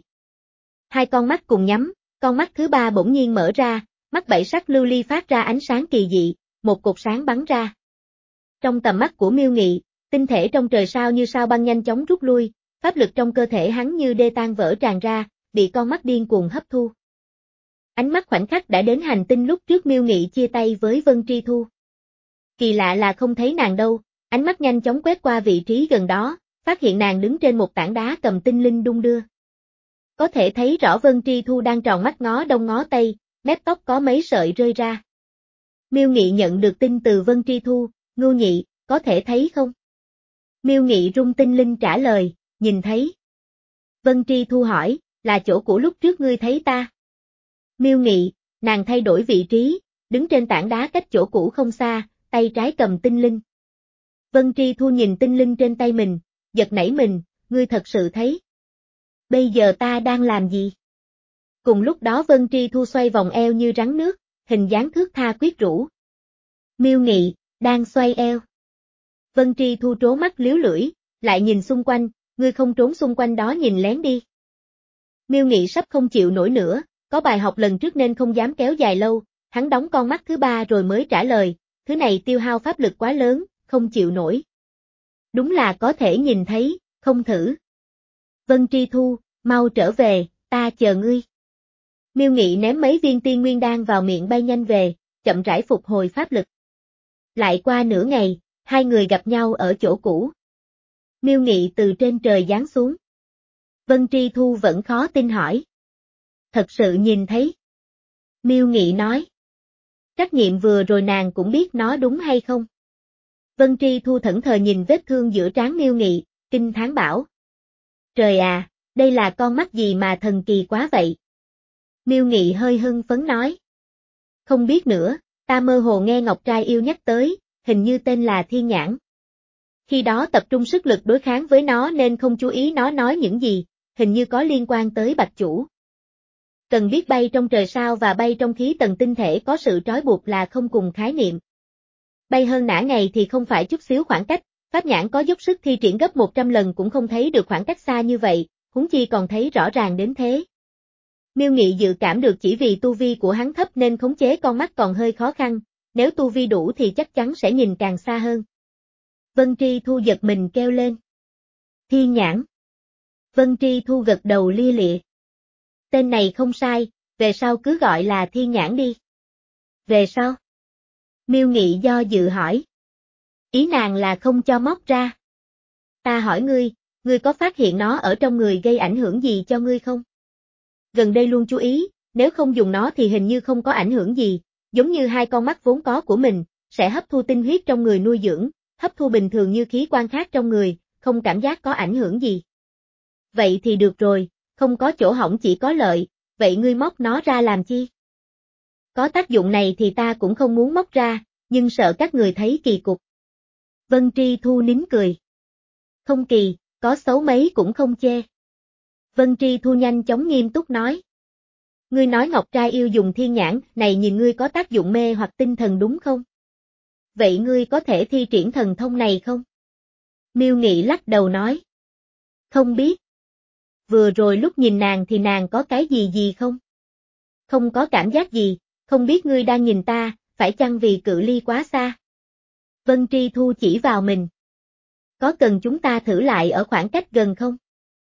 Hai con mắt cùng nhắm, con mắt thứ ba bỗng nhiên mở ra, mắt bảy sắc lưu ly phát ra ánh sáng kỳ dị, một cột sáng bắn ra. Trong tầm mắt của Miêu Nghị, tinh thể trong trời sao như sao băng nhanh chóng rút lui, pháp lực trong cơ thể hắn như đê tan vỡ tràn ra, bị con mắt điên cuồng hấp thu. Ánh mắt khoảnh khắc đã đến hành tinh lúc trước Miêu Nghị chia tay với Vân Tri Thu. Kỳ lạ là không thấy nàng đâu, ánh mắt nhanh chóng quét qua vị trí gần đó, phát hiện nàng đứng trên một tảng đá cầm tinh linh đung đưa. Có thể thấy rõ Vân Tri Thu đang tròn mắt ngó đông ngó tây, mép tóc có mấy sợi rơi ra. Miêu Nghị nhận được tin từ Vân Tri Thu, Ngưu Nhị, có thể thấy không? Miêu Nghị rung tinh linh trả lời, nhìn thấy. Vân Tri Thu hỏi, là chỗ cũ lúc trước ngươi thấy ta. Miêu Nghị, nàng thay đổi vị trí, đứng trên tảng đá cách chỗ cũ không xa, tay trái cầm tinh linh. Vân Tri Thu nhìn tinh linh trên tay mình, giật nảy mình, ngươi thật sự thấy. Bây giờ ta đang làm gì? Cùng lúc đó Vân Tri Thu xoay vòng eo như rắn nước, hình dáng thướt tha quyết rũ. Miêu Nghị, đang xoay eo. Vân Tri Thu trố mắt liếu lưỡi, lại nhìn xung quanh, ngươi không trốn xung quanh đó nhìn lén đi. Miêu Nghị sắp không chịu nổi nữa, có bài học lần trước nên không dám kéo dài lâu, hắn đóng con mắt thứ ba rồi mới trả lời, thứ này tiêu hao pháp lực quá lớn, không chịu nổi. Đúng là có thể nhìn thấy, không thử. Vân Tri Thu, mau trở về, ta chờ ngươi. Miêu Nghị ném mấy viên tiên nguyên đan vào miệng bay nhanh về, chậm rãi phục hồi pháp lực. Lại qua nửa ngày, hai người gặp nhau ở chỗ cũ. Miêu Nghị từ trên trời giáng xuống. Vân Tri Thu vẫn khó tin hỏi. Thật sự nhìn thấy. Miêu Nghị nói. Trắc nghiệm vừa rồi nàng cũng biết nó đúng hay không. Vân Tri Thu thẫn thờ nhìn vết thương giữa trán Miêu Nghị, kinh thán bảo. Trời à, đây là con mắt gì mà thần kỳ quá vậy? Miêu Nghị hơi hưng phấn nói. Không biết nữa, ta mơ hồ nghe Ngọc Trai Yêu nhắc tới, hình như tên là Thiên Nhãn. Khi đó tập trung sức lực đối kháng với nó nên không chú ý nó nói những gì, hình như có liên quan tới Bạch Chủ. Cần biết bay trong trời sao và bay trong khí tầng tinh thể có sự trói buộc là không cùng khái niệm. Bay hơn nã ngày thì không phải chút xíu khoảng cách, Pháp Nhãn có dốc sức thi triển gấp một trăm lần cũng không thấy được khoảng cách xa như vậy, huống chi còn thấy rõ ràng đến thế. Miêu Nghị dự cảm được chỉ vì tu vi của hắn thấp nên khống chế con mắt còn hơi khó khăn, nếu tu vi đủ thì chắc chắn sẽ nhìn càng xa hơn. Vân Tri Thu giật mình kêu lên. Thiên Nhãn. Vân Tri Thu gật đầu lia lịa. Tên này không sai, về sau cứ gọi là Thiên Nhãn đi. Về sau? Miêu Nghị do dự hỏi. Ý nàng là không cho móc ra. Ta hỏi ngươi, ngươi có phát hiện nó ở trong người gây ảnh hưởng gì cho ngươi không? Gần đây luôn chú ý, nếu không dùng nó thì hình như không có ảnh hưởng gì, giống như hai con mắt vốn có của mình, sẽ hấp thu tinh huyết trong người nuôi dưỡng, hấp thu bình thường như khí quan khác trong người, không cảm giác có ảnh hưởng gì. Vậy thì được rồi, không có chỗ hỏng chỉ có lợi, vậy ngươi móc nó ra làm chi? Có tác dụng này thì ta cũng không muốn móc ra, nhưng sợ các người thấy kỳ cục. Vân Tri Thu nín cười. Không kỳ, có xấu mấy cũng không chê. Vân Tri Thu nhanh chóng nghiêm túc nói. Ngươi nói Ngọc Trai Yêu dùng Thiên Nhãn này nhìn ngươi có tác dụng mê hoặc tinh thần đúng không? Vậy ngươi có thể thi triển thần thông này không? Miêu Nghị lắc đầu nói. Không biết. Vừa rồi lúc nhìn nàng thì nàng có cái gì gì không? Không có cảm giác gì, không biết ngươi đang nhìn ta, phải chăng vì cự ly quá xa? Vân Tri Thu chỉ vào mình. Có cần chúng ta thử lại ở khoảng cách gần không?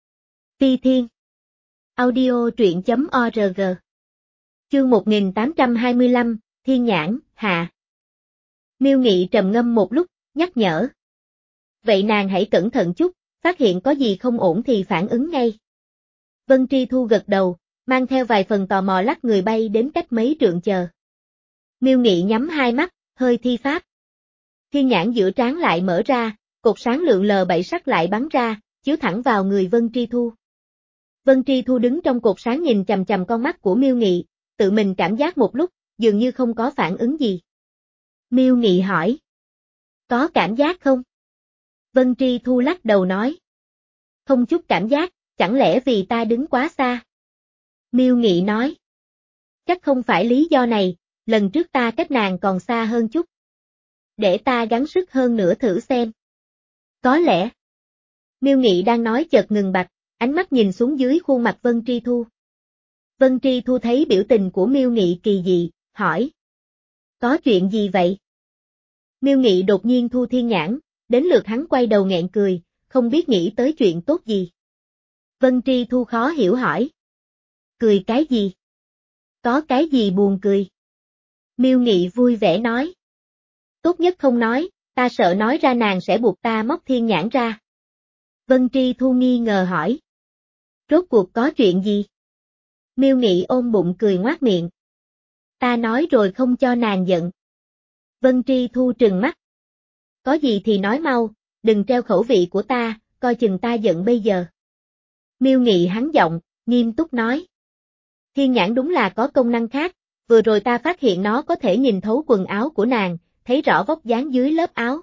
Phi Thiên. Audio truyện chấm org. Chương một nghìn tám trăm hai mươi lăm, Thiên Nhãn, hạ. Miêu Nghị trầm ngâm một lúc, nhắc nhở. Vậy nàng hãy cẩn thận chút, phát hiện có gì không ổn thì phản ứng ngay. Vân Tri Thu gật đầu, mang theo vài phần tò mò lắc người bay đến cách mấy trượng chờ. Miêu Nghị nhắm hai mắt, hơi thi pháp. Thiên Nhãn giữa trán lại mở ra, cột sáng lượn lờ bảy sắc lại bắn ra, chiếu thẳng vào người Vân Tri Thu. Vân Tri Thu đứng trong cột sáng nhìn chằm chằm con mắt của Miêu Nghị, tự mình cảm giác một lúc, dường như không có phản ứng gì. Miêu Nghị hỏi. Có cảm giác không? Vân Tri Thu lắc đầu nói. Không chút cảm giác, chẳng lẽ vì ta đứng quá xa? Miêu Nghị nói. Chắc không phải lý do này, lần trước ta cách nàng còn xa hơn chút. Để ta gắng sức hơn nữa thử xem. Có lẽ. Miêu Nghị đang nói chợt ngừng bặt, ánh mắt nhìn xuống dưới khuôn mặt Vân Tri Thu. Vân Tri Thu thấy biểu tình của Miêu Nghị kỳ dị, hỏi. Có chuyện gì vậy? Miêu Nghị đột nhiên thu thiên nhãn, đến lượt hắn quay đầu nghẹn cười, không biết nghĩ tới chuyện tốt gì. Vân Tri Thu khó hiểu hỏi. Cười cái gì? Có cái gì buồn cười? Miêu Nghị vui vẻ nói. Tốt nhất không nói, ta sợ nói ra nàng sẽ buộc ta móc thiên nhãn ra. Vân Tri Thu nghi ngờ hỏi. Rốt cuộc có chuyện gì? Miêu Nghị ôm bụng cười ngoác miệng. Ta nói rồi không cho nàng giận. Vân Tri Thu trừng mắt. Có gì thì nói mau, đừng treo khẩu vị của ta, coi chừng ta giận bây giờ. Miêu Nghị hắn giọng, nghiêm túc nói. Thiên nhãn đúng là có công năng khác, vừa rồi ta phát hiện nó có thể nhìn thấu quần áo của nàng, thấy rõ vóc dáng dưới lớp áo.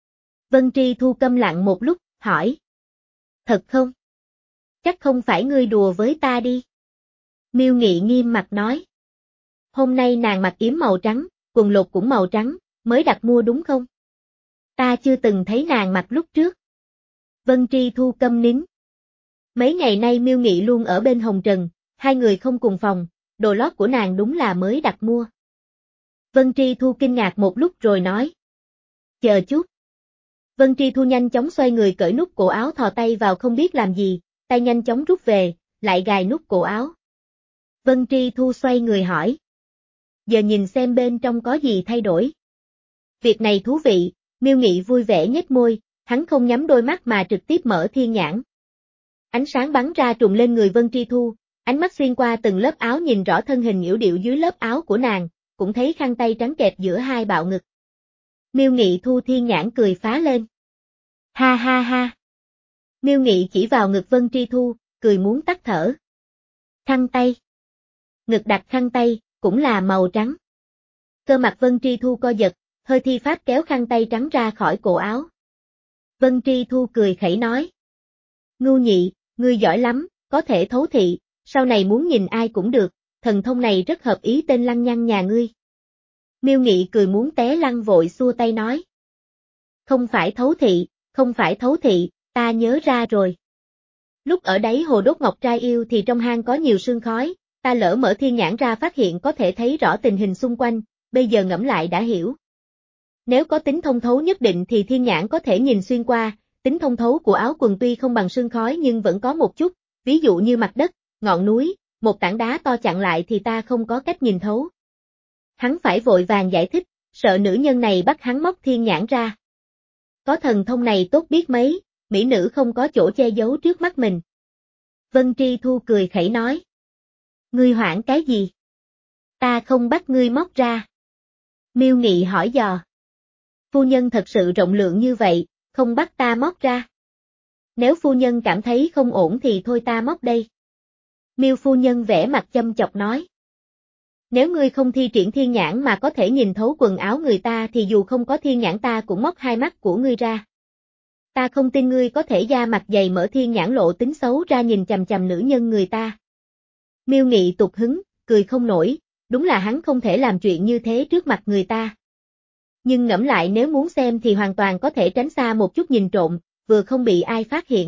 Vân Tri Thu câm lặng một lúc, hỏi. Thật không? Chắc không phải ngươi đùa với ta đi. Miêu Nghị nghiêm mặt nói. Hôm nay nàng mặc yếm màu trắng, quần lột cũng màu trắng, mới đặt mua đúng không? Ta chưa từng thấy nàng mặc lúc trước. Vân Tri Thu câm nín. Mấy ngày nay Miêu Nghị luôn ở bên Hồng Trần, hai người không cùng phòng, đồ lót của nàng đúng là mới đặt mua. Vân Tri Thu kinh ngạc một lúc rồi nói. Chờ chút. Vân Tri Thu nhanh chóng xoay người cởi nút cổ áo thò tay vào không biết làm gì, tay nhanh chóng rút về, lại gài nút cổ áo. Vân Tri Thu xoay người hỏi. Giờ nhìn xem bên trong có gì thay đổi. Việc này thú vị, Miêu Nghị vui vẻ nhếch môi, hắn không nhắm đôi mắt mà trực tiếp mở thiên nhãn. Ánh sáng bắn ra trùng lên người Vân Tri Thu, ánh mắt xuyên qua từng lớp áo nhìn rõ thân hình yểu điệu dưới lớp áo của nàng, cũng thấy khăn tay trắng kẹp giữa hai bạo ngực. Miêu Nghị thu thiên nhãn cười phá lên. Ha ha ha. Miêu Nghị chỉ vào ngực Vân Tri Thu, cười muốn tắt thở. Khăn tay. Ngực đặt khăn tay, cũng là màu trắng. Cơ mặt Vân Tri Thu co giật, hơi thi pháp kéo khăn tay trắng ra khỏi cổ áo. Vân Tri Thu cười khẩy nói. Ngưu Nhị, ngươi giỏi lắm, có thể thấu thị, sau này muốn nhìn ai cũng được, thần thông này rất hợp ý tên lăng nhăng nhà ngươi. Miêu Nghị cười muốn té lăn vội xua tay nói. Không phải thấu thị, không phải thấu thị, ta nhớ ra rồi. Lúc ở đáy hồ đốt ngọc trai yêu thì trong hang có nhiều sương khói, ta lỡ mở thiên nhãn ra phát hiện có thể thấy rõ tình hình xung quanh, bây giờ ngẫm lại đã hiểu. Nếu có tính thông thấu nhất định thì thiên nhãn có thể nhìn xuyên qua, tính thông thấu của áo quần tuy không bằng sương khói nhưng vẫn có một chút, ví dụ như mặt đất, ngọn núi, một tảng đá to chặn lại thì ta không có cách nhìn thấu. Hắn phải vội vàng giải thích, sợ nữ nhân này bắt hắn móc thiên nhãn ra. Có thần thông này tốt biết mấy, mỹ nữ không có chỗ che giấu trước mắt mình. Vân Tri Thu cười khẩy nói. Ngươi hoảng cái gì? Ta không bắt ngươi móc ra. Miêu Nghị hỏi dò. Phu nhân thật sự rộng lượng như vậy, không bắt ta móc ra. Nếu phu nhân cảm thấy không ổn thì thôi ta móc đây. Miêu phu nhân vẽ mặt châm chọc nói. Nếu ngươi không thi triển thiên nhãn mà có thể nhìn thấu quần áo người ta thì dù không có thiên nhãn ta cũng móc hai mắt của ngươi ra. Ta không tin ngươi có thể da mặt dày mở thiên nhãn lộ tính xấu ra nhìn chằm chằm nữ nhân người ta. Miêu Nghị tục hứng, cười không nổi, đúng là hắn không thể làm chuyện như thế trước mặt người ta. Nhưng ngẫm lại nếu muốn xem thì hoàn toàn có thể tránh xa một chút nhìn trộm, vừa không bị ai phát hiện.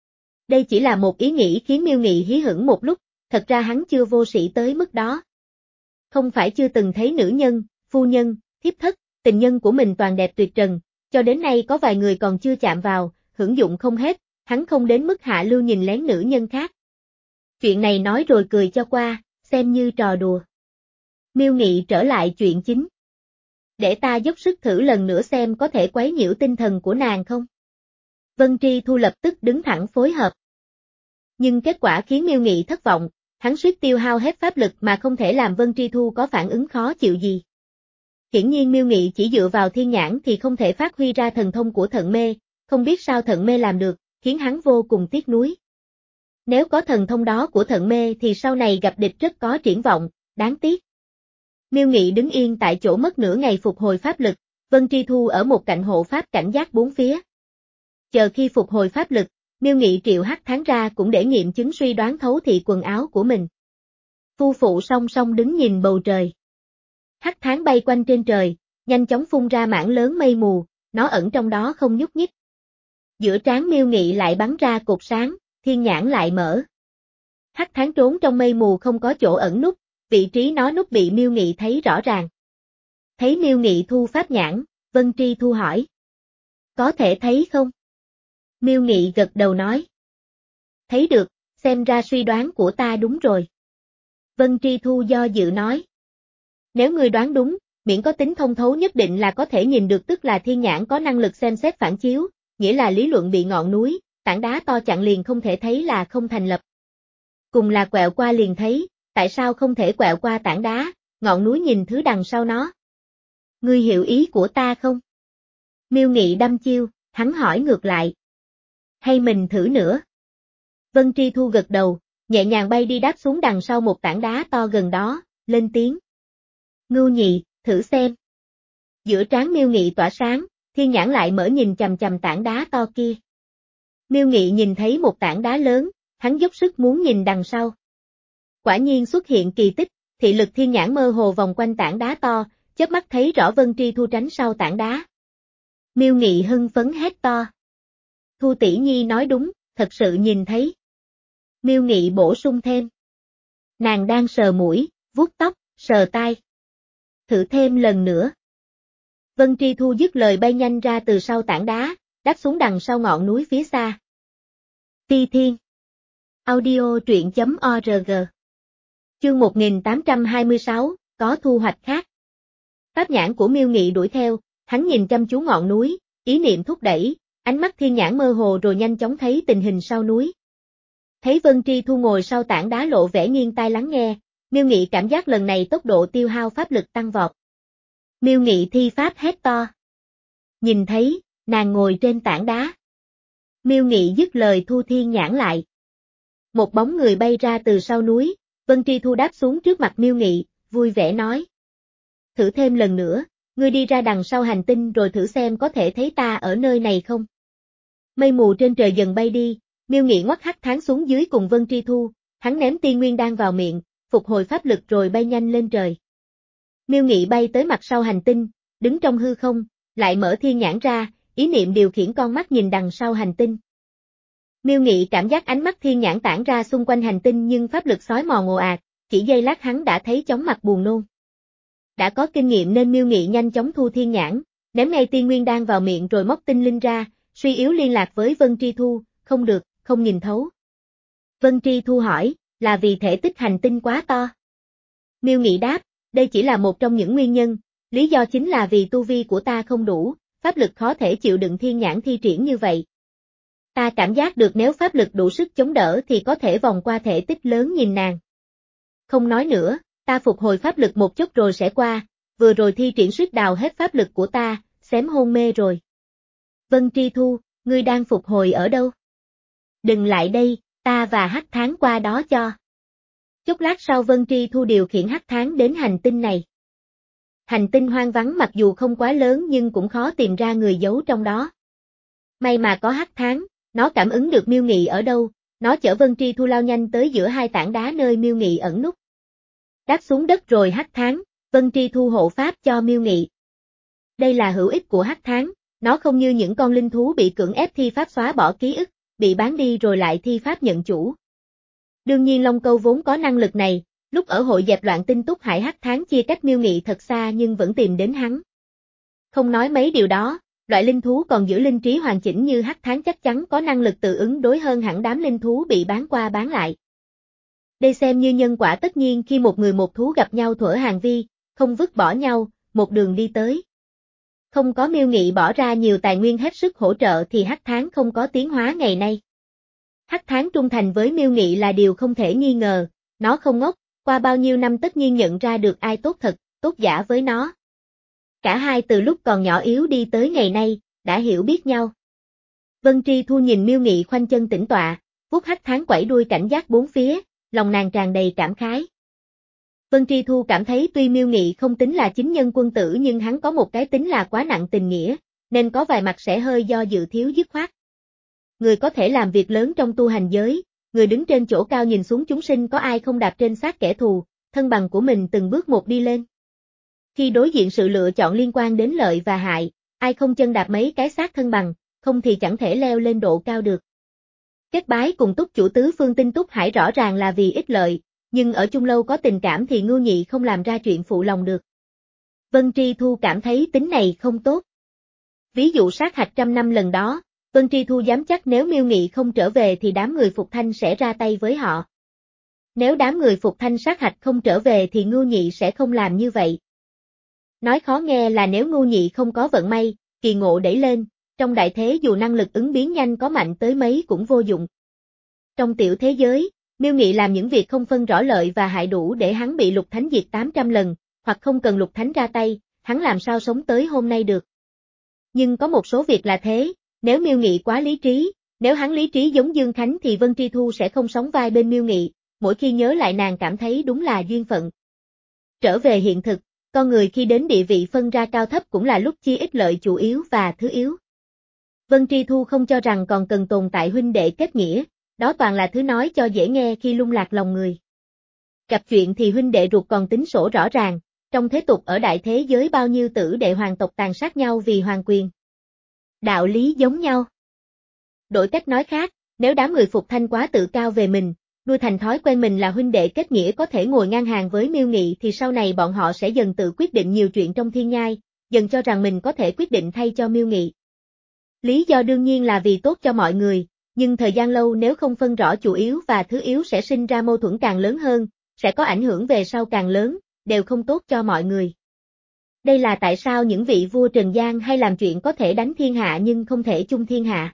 Đây chỉ là một ý nghĩ khiến Miêu Nghị hí hửng một lúc, thật ra hắn chưa vô sĩ tới mức đó. Không phải chưa từng thấy nữ nhân, phu nhân, thiếp thất, tình nhân của mình toàn đẹp tuyệt trần, cho đến nay có vài người còn chưa chạm vào, hưởng dụng không hết, hắn không đến mức hạ lưu nhìn lén nữ nhân khác. Chuyện này nói rồi cười cho qua, xem như trò đùa. Miêu Nghị trở lại chuyện chính. Để ta dốc sức thử lần nữa xem có thể quấy nhiễu tinh thần của nàng không? Vân Tri Thu lập tức đứng thẳng phối hợp. Nhưng kết quả khiến Miêu Nghị thất vọng, hắn suýt tiêu hao hết pháp lực mà không thể làm Vân Tri Thu có phản ứng khó chịu gì. Hiển nhiên Miêu Nghị chỉ dựa vào thiên nhãn thì không thể phát huy ra thần thông của thận mê, không biết sao thận mê làm được, khiến hắn vô cùng tiếc nuối. Nếu có thần thông đó của thận mê thì sau này gặp địch rất có triển vọng, đáng tiếc. Miêu Nghị đứng yên tại chỗ mất nửa ngày phục hồi pháp lực, Vân Tri Thu ở một cạnh hộ pháp cảnh giác bốn phía. Chờ khi phục hồi pháp lực, Miêu Nghị triệu hắc tháng ra cũng để nghiệm chứng suy đoán thấu thị quần áo của mình. Phu phụ song song đứng nhìn bầu trời. Hắc tháng bay quanh trên trời, nhanh chóng phun ra mảng lớn mây mù, nó ẩn trong đó không nhúc nhích. Giữa trán Miêu Nghị lại bắn ra cột sáng, thiên nhãn lại mở. Hắc tháng trốn trong mây mù không có chỗ ẩn núp, vị trí nó núp bị Miêu Nghị thấy rõ ràng. Thấy Miêu Nghị thu pháp nhãn, Vân Tri Thu hỏi. Có thể thấy không? Miêu Nghị gật đầu nói. Thấy được, xem ra suy đoán của ta đúng rồi. Vân Tri Thu do dự nói. Nếu ngươi đoán đúng, miễn có tính thông thấu nhất định là có thể nhìn được, tức là thiên nhãn có năng lực xem xét phản chiếu, nghĩa là lý luận bị ngọn núi, tảng đá to chặn liền không thể thấy là không thành lập. Cùng là quẹo qua liền thấy, tại sao không thể quẹo qua tảng đá, ngọn núi nhìn thứ đằng sau nó? Ngươi hiểu ý của ta không? Miêu Nghị đăm chiêu, hắn hỏi ngược lại. Hay mình thử nữa? Vân Tri Thu gật đầu, nhẹ nhàng bay đi đáp xuống đằng sau một tảng đá to gần đó, lên tiếng. Ngưu Nhị, thử xem. Giữa trán Miêu Nghị tỏa sáng, thiên nhãn lại mở nhìn chằm chằm tảng đá to kia. Miêu Nghị nhìn thấy một tảng đá lớn, hắn dốc sức muốn nhìn đằng sau. Quả nhiên xuất hiện kỳ tích, thị lực thiên nhãn mơ hồ vòng quanh tảng đá to, chớp mắt thấy rõ Vân Tri Thu tránh sau tảng đá. Miêu Nghị hưng phấn hét to. Thu tỷ nhi nói đúng, thật sự nhìn thấy. Miêu Nghị bổ sung thêm. Nàng đang sờ mũi, vuốt tóc, sờ tai. Thử thêm lần nữa. Vân Tri Thu dứt lời bay nhanh ra từ sau tảng đá, đáp xuống đằng sau ngọn núi phía xa. Phi Thiên. Audio truyện chấm org. Chương một nghìn tám trăm hai mươi sáu, có thu hoạch khác. Pháp nhãn của Miêu Nghị đuổi theo, hắn nhìn chăm chú ngọn núi, ý niệm thúc đẩy, ánh mắt thiên nhãn mơ hồ rồi nhanh chóng thấy tình hình sau núi. Thấy Vân Tri Thu ngồi sau tảng đá lộ vẻ nghiêng tai lắng nghe, Miêu Nghị cảm giác lần này tốc độ tiêu hao pháp lực tăng vọt. Miêu Nghị thi pháp hét to. Nhìn thấy, nàng ngồi trên tảng đá. Miêu Nghị dứt lời thu thiên nhãn lại. Một bóng người bay ra từ sau núi, Vân Tri Thu đáp xuống trước mặt Miêu Nghị, vui vẻ nói. Thử thêm lần nữa, ngươi đi ra đằng sau hành tinh rồi thử xem có thể thấy ta ở nơi này không. Mây mù trên trời dần bay đi, Miêu Nghị ngoắt hắc tháng xuống dưới cùng Vân Tri Thu, hắn ném tiên nguyên đan vào miệng, phục hồi pháp lực rồi bay nhanh lên trời. Miêu Nghị bay tới mặt sau hành tinh, đứng trong hư không, lại mở thiên nhãn ra, ý niệm điều khiển con mắt nhìn đằng sau hành tinh. Miêu Nghị cảm giác ánh mắt thiên nhãn tản ra xung quanh hành tinh nhưng pháp lực xói mòn ồ ạt, chỉ giây lát hắn đã thấy chóng mặt buồn nôn. Đã có kinh nghiệm nên Miêu Nghị nhanh chóng thu thiên nhãn, ném ngay tiên nguyên đan vào miệng rồi móc tinh linh ra, suy yếu liên lạc với Vân Tri Thu, không được, không nhìn thấu. Vân Tri Thu hỏi, là vì thể tích hành tinh quá to. Miêu Nghị đáp, đây chỉ là một trong những nguyên nhân, lý do chính là vì tu vi của ta không đủ, pháp lực khó thể chịu đựng thiên nhãn thi triển như vậy. Ta cảm giác được nếu pháp lực đủ sức chống đỡ thì có thể vòng qua thể tích lớn nhìn nàng. Không nói nữa, ta phục hồi pháp lực một chút rồi sẽ qua, vừa rồi thi triển suýt đào hết pháp lực của ta, xém hôn mê rồi. Vân Tri Thu, ngươi đang phục hồi ở đâu? Đừng lại đây, ta và hắc tháng qua đó cho. Chốc lát sau Vân Tri Thu điều khiển hắc tháng đến hành tinh này. Hành tinh hoang vắng mặc dù không quá lớn nhưng cũng khó tìm ra người giấu trong đó. May mà có hắc tháng, nó cảm ứng được Miêu Nghị ở đâu, nó chở Vân Tri Thu lao nhanh tới giữa hai tảng đá nơi Miêu Nghị ẩn núp. Đáp xuống đất rồi hắc tháng, Vân Tri Thu hộ pháp cho Miêu Nghị. Đây là hữu ích của hắc tháng, nó không như những con linh thú bị cưỡng ép thi pháp xóa bỏ ký ức, bị bán đi rồi lại thi pháp nhận chủ. Đương nhiên Long Câu vốn có năng lực này, lúc ở hội dẹp loạn tinh Túc Hải hắc tháng chia cách Miêu Nghị thật xa nhưng vẫn tìm đến hắn. Không nói mấy điều đó, loại linh thú còn giữ linh trí hoàn chỉnh như hắc tháng chắc chắn có năng lực tự ứng đối hơn hẳn đám linh thú bị bán qua bán lại. Đây xem như nhân quả tất nhiên khi một người một thú gặp nhau thuở hàng vi, không vứt bỏ nhau, một đường đi tới. Không có Miêu Nghị bỏ ra nhiều tài nguyên hết sức hỗ trợ thì hắc tháng không có tiến hóa ngày nay. Hắc tháng trung thành với Miêu Nghị là điều không thể nghi ngờ, nó không ngốc, qua bao nhiêu năm tất nhiên nhận ra được ai tốt thật, tốt giả với nó. Cả hai từ lúc còn nhỏ yếu đi tới ngày nay, đã hiểu biết nhau. Vân Tri Thu nhìn Miêu Nghị khoanh chân tĩnh tọa, vuốt hắc tháng quẩy đuôi cảnh giác bốn phía, lòng nàng tràn đầy cảm khái. Vân Tri Thu cảm thấy tuy Miêu Nghị không tính là chính nhân quân tử nhưng hắn có một cái tính là quá nặng tình nghĩa, nên có vài mặt sẽ hơi do dự thiếu dứt khoát. Người có thể làm việc lớn trong tu hành giới, người đứng trên chỗ cao nhìn xuống chúng sinh có ai không đạp trên xác kẻ thù, thân bằng của mình từng bước một đi lên. Khi đối diện sự lựa chọn liên quan đến lợi và hại, ai không chân đạp mấy cái xác thân bằng, không thì chẳng thể leo lên độ cao được. Kết bái cùng Túc chủ tứ phương tinh Túc Hải rõ ràng là vì ích lợi, nhưng ở chung lâu có tình cảm thì Ngưu Nhị không làm ra chuyện phụ lòng được. Vân Tri Thu cảm thấy tính này không tốt. Ví dụ sát hạch trăm năm lần đó, Vân Tri Thu dám chắc nếu Miêu Nghị không trở về thì đám người Phục Thanh sẽ ra tay với họ. Nếu đám người Phục Thanh sát hạch không trở về thì Ngưu Nhị sẽ không làm như vậy. Nói khó nghe là nếu Ngưu Nhị không có vận may, kỳ ngộ đẩy lên, trong đại thế dù năng lực ứng biến nhanh có mạnh tới mấy cũng vô dụng. Trong tiểu thế giới, Miêu Nghị làm những việc không phân rõ lợi và hại đủ để hắn bị Lục Thánh diệt tám trăm lần, hoặc không cần Lục Thánh ra tay, hắn làm sao sống tới hôm nay được. Nhưng có một số việc là thế, nếu Miêu Nghị quá lý trí, nếu hắn lý trí giống Dương Khánh thì Vân Tri Thu sẽ không sóng vai bên Miêu Nghị, mỗi khi nhớ lại nàng cảm thấy đúng là duyên phận. Trở về hiện thực, con người khi đến địa vị phân ra cao thấp cũng là lúc chia ích lợi chủ yếu và thứ yếu. Vân Tri Thu không cho rằng còn cần tồn tại huynh đệ kết nghĩa, đó toàn là thứ nói cho dễ nghe khi lung lạc lòng người. Gặp chuyện thì huynh đệ ruột còn tính sổ rõ ràng, trong thế tục ở đại thế giới bao nhiêu tử đệ hoàng tộc tàn sát nhau vì hoàng quyền. Đạo lý giống nhau. Đổi cách nói khác, nếu đám người Phục Thanh quá tự cao về mình, nuôi thành thói quen mình là huynh đệ kết nghĩa có thể ngồi ngang hàng với Miêu Nghị thì sau này bọn họ sẽ dần tự quyết định nhiều chuyện trong thiên nhai, dần cho rằng mình có thể quyết định thay cho Miêu Nghị. Lý do đương nhiên là vì tốt cho mọi người, nhưng thời gian lâu nếu không phân rõ chủ yếu và thứ yếu sẽ sinh ra mâu thuẫn càng lớn hơn, sẽ có ảnh hưởng về sau càng lớn, đều không tốt cho mọi người. Đây là tại sao những vị vua trần gian hay làm chuyện có thể đánh thiên hạ nhưng không thể chung thiên hạ.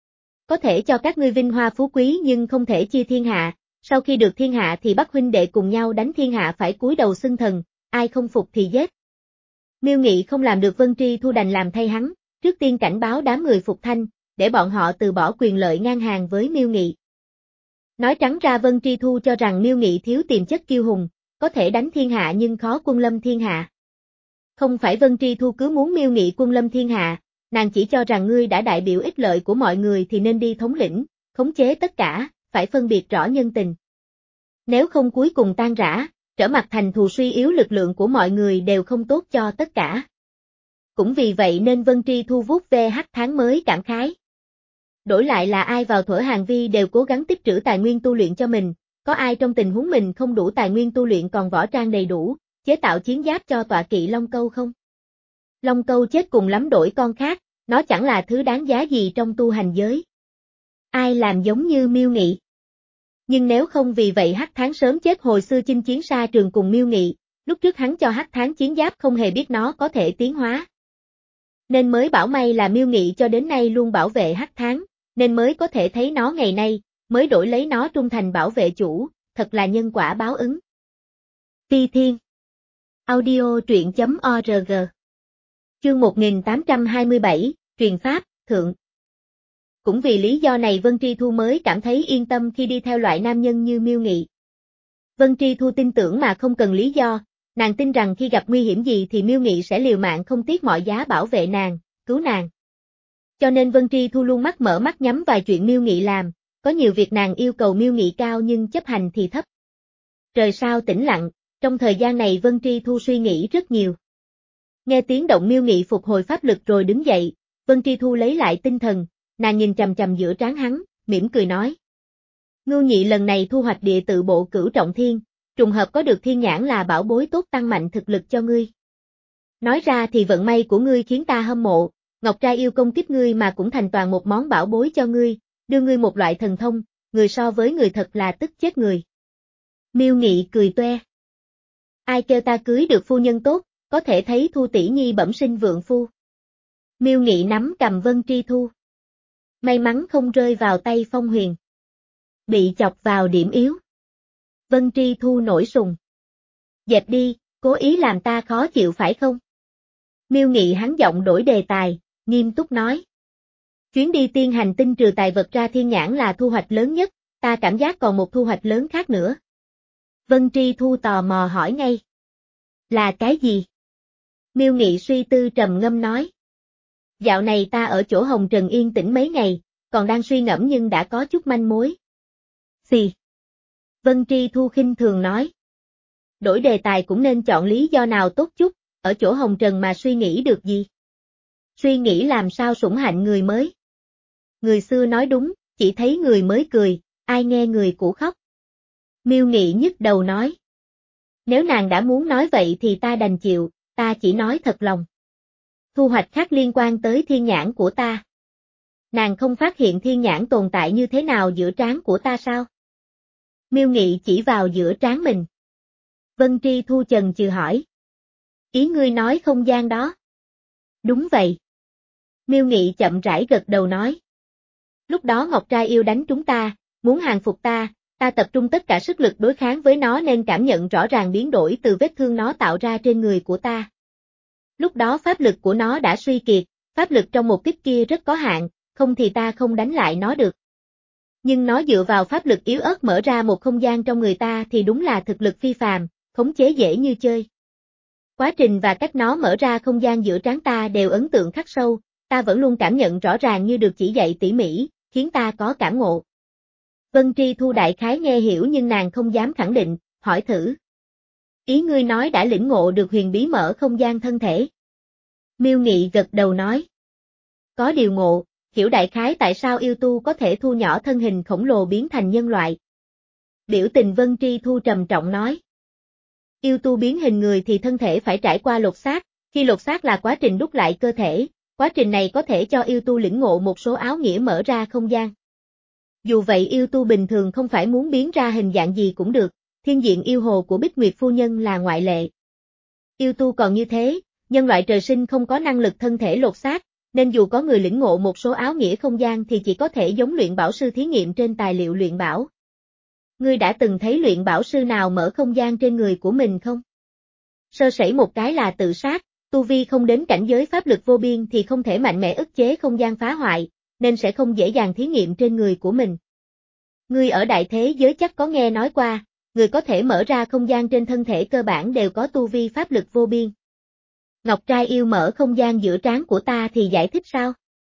Có thể cho các ngươi vinh hoa phú quý nhưng không thể chia thiên hạ, sau khi được thiên hạ thì bắt huynh đệ cùng nhau đánh thiên hạ phải cúi đầu xưng thần, ai không phục thì giết. Miêu Nghị không làm được Vân Tri Thu đành làm thay hắn, trước tiên cảnh báo đám người Phục Thanh, để bọn họ từ bỏ quyền lợi ngang hàng với Miêu Nghị. Nói trắng ra Vân Tri Thu cho rằng Miêu Nghị thiếu tiềm chất kiêu hùng, có thể đánh thiên hạ nhưng khó quân lâm thiên hạ. Không phải Vân Tri Thu cứ muốn Miêu Nghị quân lâm thiên hạ, nàng chỉ cho rằng ngươi đã đại biểu ích lợi của mọi người thì nên đi thống lĩnh, khống chế tất cả, phải phân biệt rõ nhân tình. Nếu không cuối cùng tan rã, trở mặt thành thù suy yếu lực lượng của mọi người đều không tốt cho tất cả. Cũng vì vậy nên Vân Tri Thu vuốt ve hắc tháng mới cảm khái. Đổi lại là ai vào Thuở Hàng Vi đều cố gắng tích trữ tài nguyên tu luyện cho mình, có ai trong tình huống mình không đủ tài nguyên tu luyện còn võ trang đầy đủ, chế tạo chiến giáp cho tọa kỵ Long Câu không? Long Câu chết cùng lắm đổi con khác, nó chẳng là thứ đáng giá gì trong tu hành giới. Ai làm giống như Miêu Nghị? Nhưng nếu không vì vậy hắc tháng sớm chết hồi xưa chinh chiến xa trường cùng Miêu Nghị, lúc trước hắn cho hắc tháng chiến giáp không hề biết nó có thể tiến hóa. Nên mới bảo may là Miêu Nghị cho đến nay luôn bảo vệ hắc tháng, nên mới có thể thấy nó ngày nay, mới đổi lấy nó trung thành bảo vệ chủ, thật là nhân quả báo ứng. Phi Thiên Audio truyện chấm org Chương một nghìn tám trăm hai mươi bảy, Truyền Pháp, Thượng. Cũng vì lý do này Vân Tri Thu mới cảm thấy yên tâm khi đi theo loại nam nhân như Miêu Nghị. Vân Tri Thu tin tưởng mà không cần lý do, nàng tin rằng khi gặp nguy hiểm gì thì Miêu Nghị sẽ liều mạng không tiếc mọi giá bảo vệ nàng, cứu nàng. Cho nên Vân Tri Thu luôn mắt mở mắt nhắm vài chuyện Miêu Nghị làm, có nhiều việc nàng yêu cầu Miêu Nghị cao nhưng chấp hành thì thấp. Trời sao tĩnh lặng, trong thời gian này Vân Tri Thu suy nghĩ rất nhiều. Nghe tiếng động Miêu Nghị phục hồi pháp lực rồi đứng dậy, Vân Tri Thu lấy lại tinh thần, nàng nhìn chằm chằm giữa trán hắn, mỉm cười nói. Ngưu Nhị lần này thu hoạch địa tự bộ cửu trọng thiên, trùng hợp có được thiên nhãn là bảo bối tốt tăng mạnh thực lực cho ngươi. Nói ra thì vận may của ngươi khiến ta hâm mộ, Ngọc Trai yêu công kích ngươi mà cũng thành toàn một món bảo bối cho ngươi, đưa ngươi một loại thần thông, người so với người thật là tức chết người. Miêu Nghị cười toe. Ai kêu ta cưới được phu nhân tốt, có thể thấy Thu tỷ nhi bẩm sinh vượng phu. Miêu Nghị nắm cầm Vân Tri Thu. May mắn không rơi vào tay Phong Huyền. Bị chọc vào điểm yếu. Vân Tri Thu nổi sùng. Dẹp đi, cố ý làm ta khó chịu phải không? Miêu Nghị hắn giọng đổi đề tài, nghiêm túc nói. Chuyến đi tiên hành tinh trừ tài vật ra thiên nhãn là thu hoạch lớn nhất, ta cảm giác còn một thu hoạch lớn khác nữa. Vân Tri Thu tò mò hỏi ngay. Là cái gì? Miêu Nghị suy tư trầm ngâm nói. Dạo này ta ở chỗ Hồng Trần yên tĩnh mấy ngày, còn đang suy ngẫm nhưng đã có chút manh mối. Xì. Vân Tri Thu khinh thường nói. Đổi đề tài cũng nên chọn lý do nào tốt chút, ở chỗ hồng trần mà suy nghĩ được gì. Suy nghĩ làm sao sủng hạnh người mới. Người xưa nói đúng, chỉ thấy người mới cười, ai nghe người cũ khóc. Miêu Nghị nhức đầu nói. Nếu nàng đã muốn nói vậy thì ta đành chịu, ta chỉ nói thật lòng. Thu hoạch khác liên quan tới thiên nhãn của ta. Nàng không phát hiện thiên nhãn tồn tại như thế nào giữa trán của ta sao? Miêu Nghị chỉ vào giữa trán mình. Vân Tri Thu chần chừ hỏi. Ý ngươi nói không gian đó? Đúng vậy. Miêu Nghị chậm rãi gật đầu nói. Lúc đó Ngọc Trai yêu đánh trúng ta, muốn hàng phục ta, ta tập trung tất cả sức lực đối kháng với nó nên cảm nhận rõ ràng biến đổi từ vết thương nó tạo ra trên người của ta. Lúc đó pháp lực của nó đã suy kiệt, pháp lực trong một kích kia rất có hạn, không thì ta không đánh lại nó được. Nhưng nó dựa vào pháp lực yếu ớt mở ra một không gian trong người ta thì đúng là thực lực phi phàm, khống chế dễ như chơi. Quá trình và cách nó mở ra không gian giữa trán ta đều ấn tượng khắc sâu, ta vẫn luôn cảm nhận rõ ràng như được chỉ dạy tỉ mỉ, khiến ta có cảm ngộ. Vân Tri Thu đại khái nghe hiểu nhưng nàng không dám khẳng định, hỏi thử. Ý ngươi nói đã lĩnh ngộ được huyền bí mở không gian thân thể. Miêu Nghị gật đầu nói. Có điều ngộ, hiểu đại khái tại sao yêu tu có thể thu nhỏ thân hình khổng lồ biến thành nhân loại. Biểu tình Vân Tri Thu trầm trọng nói. Yêu tu biến hình người thì thân thể phải trải qua lột xác, khi lột xác là quá trình đúc lại cơ thể, quá trình này có thể cho yêu tu lĩnh ngộ một số áo nghĩa mở ra không gian. Dù vậy yêu tu bình thường không phải muốn biến ra hình dạng gì cũng được, thiên diện yêu hồ của Bích Nguyệt Phu Nhân là ngoại lệ. Yêu tu còn như thế, nhân loại trời sinh không có năng lực thân thể lột xác, nên dù có người lĩnh ngộ một số áo nghĩa không gian thì chỉ có thể giống luyện bảo sư thí nghiệm trên tài liệu luyện bảo. Ngươi đã từng thấy luyện bảo sư nào mở không gian trên người của mình không? Sơ sẩy một cái là tự sát, tu vi không đến cảnh giới pháp lực vô biên thì không thể mạnh mẽ ức chế không gian phá hoại, nên sẽ không dễ dàng thí nghiệm trên người của mình. Ngươi ở đại thế giới chắc có nghe nói qua, người có thể mở ra không gian trên thân thể cơ bản đều có tu vi pháp lực vô biên. Ngọc Trai yêu mở không gian giữa trán của ta thì giải thích sao?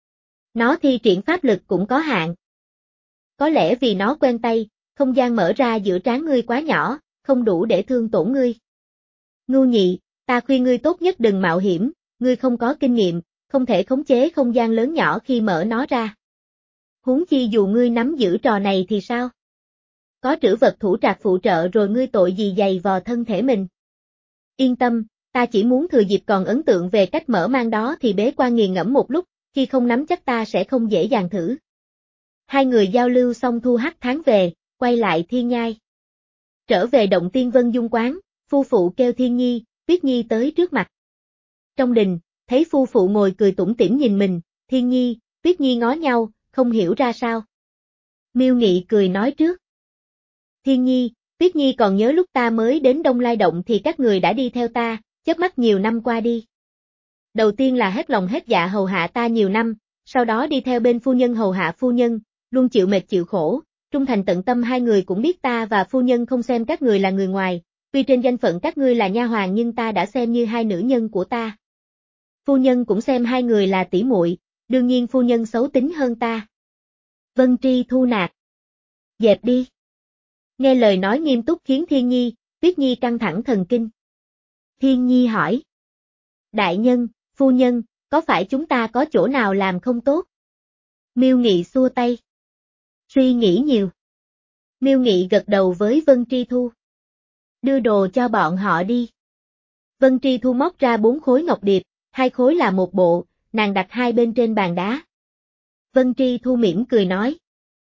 Nó thi triển pháp lực cũng có hạn. Có lẽ vì nó quen tay, không gian mở ra giữa trán ngươi quá nhỏ, không đủ để thương tổn ngươi. Ngu nhị, ta khuyên ngươi tốt nhất đừng mạo hiểm, ngươi không có kinh nghiệm, không thể khống chế không gian lớn nhỏ khi mở nó ra. Huống chi dù ngươi nắm giữ trò này thì sao? Có trữ vật thủ trạc phụ trợ rồi ngươi tội gì dày vò thân thể mình. Yên tâm, ta chỉ muốn thừa dịp còn ấn tượng về cách mở mang đó thì bế quan nghiền ngẫm một lúc, khi không nắm chắc ta sẽ không dễ dàng thử. Hai người giao lưu xong thu hắc tháng về, quay lại Thiên Nhai. Trở về động Tiên Vân Dung quán, phu phụ kêu Thiên Nhi, Tuyết Nhi tới trước mặt. Trong đình, thấy phu phụ ngồi cười tủm tỉm nhìn mình, Thiên Nhi, Tuyết Nhi ngó nhau, không hiểu ra sao. Miêu Nghị cười nói trước. Thiên Nhi, Tuyết Nhi còn nhớ lúc ta mới đến Đông Lai Động thì các người đã đi theo ta, chớp mắt nhiều năm qua đi. Đầu tiên là hết lòng hết dạ hầu hạ ta nhiều năm, sau đó đi theo bên phu nhân hầu hạ phu nhân, luôn chịu mệt chịu khổ, trung thành tận tâm. Hai người cũng biết ta và phu nhân không xem các người là người ngoài, tuy trên danh phận các ngươi là nha hoàn nhưng ta đã xem như hai nữ nhân của ta. Phu nhân cũng xem hai người là tỷ muội, đương nhiên phu nhân xấu tính hơn ta. Vân Tri Thu nạt. Dẹp đi. Nghe lời nói nghiêm túc khiến Thiên Nhi, Tuyết Nhi căng thẳng thần kinh. Thiên Nhi hỏi. Đại nhân, phu nhân, có phải chúng ta có chỗ nào làm không tốt? Miêu Nghị xua tay. Suy nghĩ nhiều. Miêu Nghị gật đầu với Vân Tri Thu. Đưa đồ cho bọn họ đi. Vân Tri Thu móc ra bốn khối ngọc điệp, hai khối là một bộ, nàng đặt hai bên trên bàn đá. Vân Tri Thu mỉm cười nói.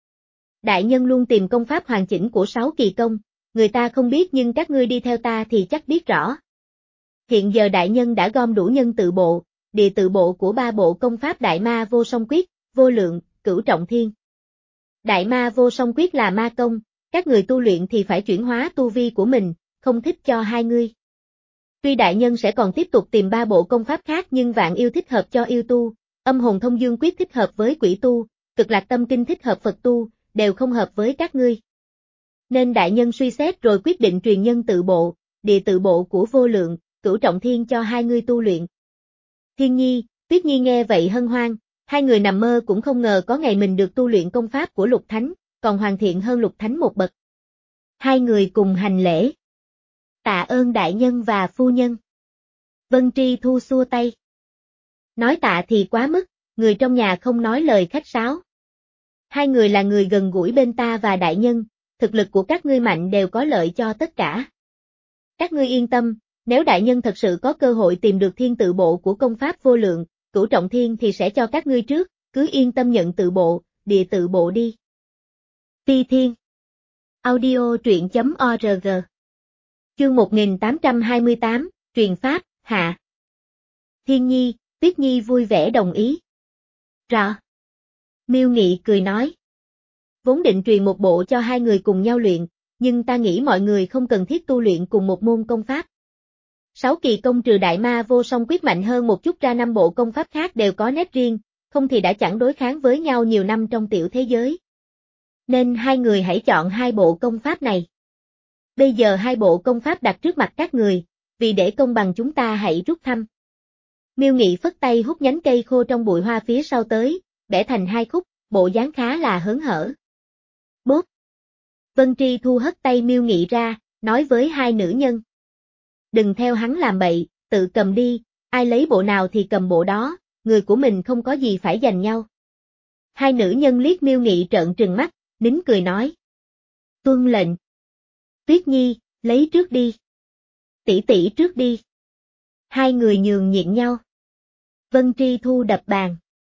Đại nhân luôn tìm công pháp hoàn chỉnh của sáu kỳ công, người ta không biết nhưng các ngươi đi theo ta thì chắc biết rõ. Hiện giờ đại nhân đã gom đủ nhân tự bộ, địa tự bộ của ba bộ công pháp Đại Ma Vô Song Quyết, Vô Lượng, Cửu Trọng Thiên. Đại Ma Vô Song Quyết là ma công, các người tu luyện thì phải chuyển hóa tu vi của mình, không thích cho hai ngươi. Tuy đại nhân sẽ còn tiếp tục tìm ba bộ công pháp khác nhưng Vạn Yêu thích hợp cho yêu tu, Âm Hồn Thông Dương Quyết thích hợp với quỷ tu, Cực Lạc Tâm Kinh thích hợp Phật tu, đều không hợp với các ngươi. Nên đại nhân suy xét rồi quyết định truyền nhân tự bộ, địa tự bộ của Vô Lượng, Cửu Trọng Thiên cho hai ngươi tu luyện. Thiên Nhi, Tuyết Nhi nghe vậy hân hoan, hai người nằm mơ cũng không ngờ có ngày mình được tu luyện công pháp của Lục Thánh, còn hoàn thiện hơn Lục Thánh một bậc. Hai người cùng hành lễ. Tạ ơn đại nhân và phu nhân. Vân Tri Thu xua tay. Nói tạ thì quá mức, người trong nhà không nói lời khách sáo. Hai người là người gần gũi bên ta và đại nhân, thực lực của các ngươi mạnh đều có lợi cho tất cả. Các ngươi yên tâm, nếu đại nhân thật sự có cơ hội tìm được thiên tự bộ của công pháp vô lượng, Cửu Trọng Thiên thì sẽ cho các ngươi trước, cứ yên tâm nhận tự bộ, địa tự bộ đi. Ti Thiên. Audio truyện chấm org. Chương một nghìn tám trăm hai mươi tám, Truyền Pháp, Hạ. Thiên Nhi, Tuyết Nhi vui vẻ đồng ý. Rõ. Miêu Nghị cười nói. Vốn định truyền một bộ cho hai người cùng nhau luyện, nhưng ta nghĩ mọi người không cần thiết tu luyện cùng một môn công pháp. Sáu kỳ công trừ đại ma vô song quyết mạnh hơn một chút ra năm bộ công pháp khác đều có nét riêng, không thì đã chẳng đối kháng với nhau nhiều năm trong tiểu thế giới. Nên hai người hãy chọn hai bộ công pháp này. Bây giờ hai bộ công pháp đặt trước mặt các người, vì để công bằng chúng ta hãy rút thăm. Miêu Nghị phất tay hút nhánh cây khô trong bụi hoa phía sau tới, bẻ thành hai khúc, bộ dáng khá là hớn hở. Bốp. Vân Tri Thu hất tay Miêu Nghị ra, nói với hai nữ nhân. Đừng theo hắn làm bậy, tự cầm đi, ai lấy bộ nào thì cầm bộ đó, người của mình không có gì phải giành nhau. Hai nữ nhân liếc Miêu Nghị trợn trừng mắt, nín cười nói. Tuân lệnh. Tuyết Nhi, lấy trước đi. Tỷ tỷ trước đi. Hai người nhường nhịn nhau. Vân Tri Thu đập bàn.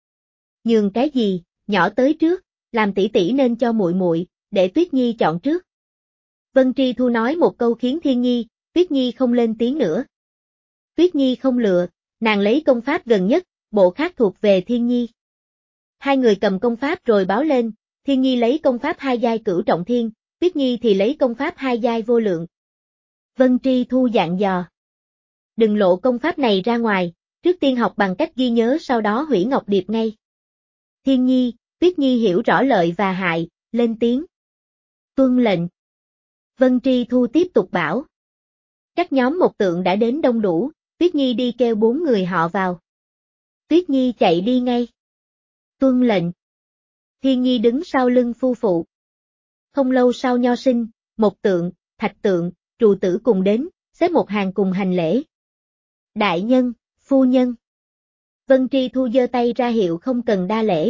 Nhường cái gì, nhỏ tới trước, làm tỷ tỷ nên cho muội muội, để Tuyết Nhi chọn trước. Vân Tri Thu nói một câu khiến Thiên Nhi, Tuyết Nhi không lên tiếng nữa. Tuyết Nhi không lựa, nàng lấy công pháp gần nhất, bộ khác thuộc về Thiên Nhi. Hai người cầm công pháp rồi báo lên, Thiên Nhi lấy công pháp hai giai Cửu Trọng Thiên, Tuyết Nhi thì lấy công pháp hai giai Vô Lượng. Vân Tri Thu dặn dò. Đừng lộ công pháp này ra ngoài, trước tiên học bằng cách ghi nhớ sau đó hủy ngọc điệp ngay. Thiên Nhi, Tuyết Nhi hiểu rõ lợi và hại, lên tiếng. Tuân lệnh. Vân Tri Thu tiếp tục bảo. Các nhóm một tượng đã đến đông đủ, Tuyết Nhi đi kêu bốn người họ vào. Tuyết Nhi chạy đi ngay. Tuân lệnh. Thiên Nhi đứng sau lưng phu phụ. Không lâu sau Nho Sinh, Một Tượng, Thạch Tượng, Trù Tử cùng đến, xếp một hàng cùng hành lễ. Đại nhân, phu nhân. Vân Tri Thu giơ tay ra hiệu không cần đa lễ.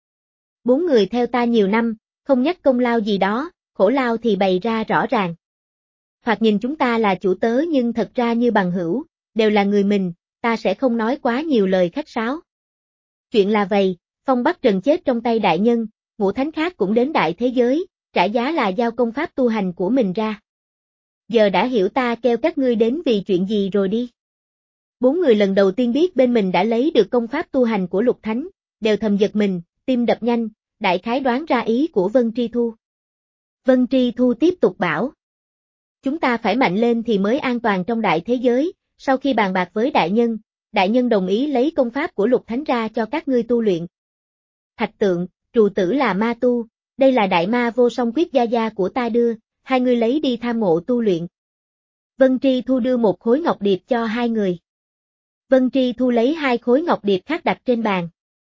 Bốn người theo ta nhiều năm, không nhắc công lao gì đó, khổ lao thì bày ra rõ ràng. Thoạt nhìn chúng ta là chủ tớ nhưng thật ra như bằng hữu, đều là người mình, ta sẽ không nói quá nhiều lời khách sáo. Chuyện là vậy, Phong Bắc Trần chết trong tay đại nhân, ngũ thánh khác cũng đến đại thế giới, trả giá là giao công pháp tu hành của mình ra. Giờ đã hiểu ta kêu các ngươi đến vì chuyện gì rồi đi. Bốn người lần đầu tiên biết bên mình đã lấy được công pháp tu hành của Lục Thánh, đều thầm giật mình, tim đập nhanh, đại khái đoán ra ý của Vân Tri Thu. Vân Tri Thu tiếp tục bảo. Chúng ta phải mạnh lên thì mới an toàn trong đại thế giới, sau khi bàn bạc với đại nhân, đại nhân đồng ý lấy công pháp của Lục Thánh ra cho các ngươi tu luyện. Thạch Tượng, Trù Tử là ma tu, đây là đại ma vô song quyết gia gia của ta đưa, hai người lấy đi tham ngộ tu luyện. Vân Tri Thu đưa một khối ngọc điệp cho hai người. Vân Tri Thu lấy hai khối ngọc điệp khác đặt trên bàn.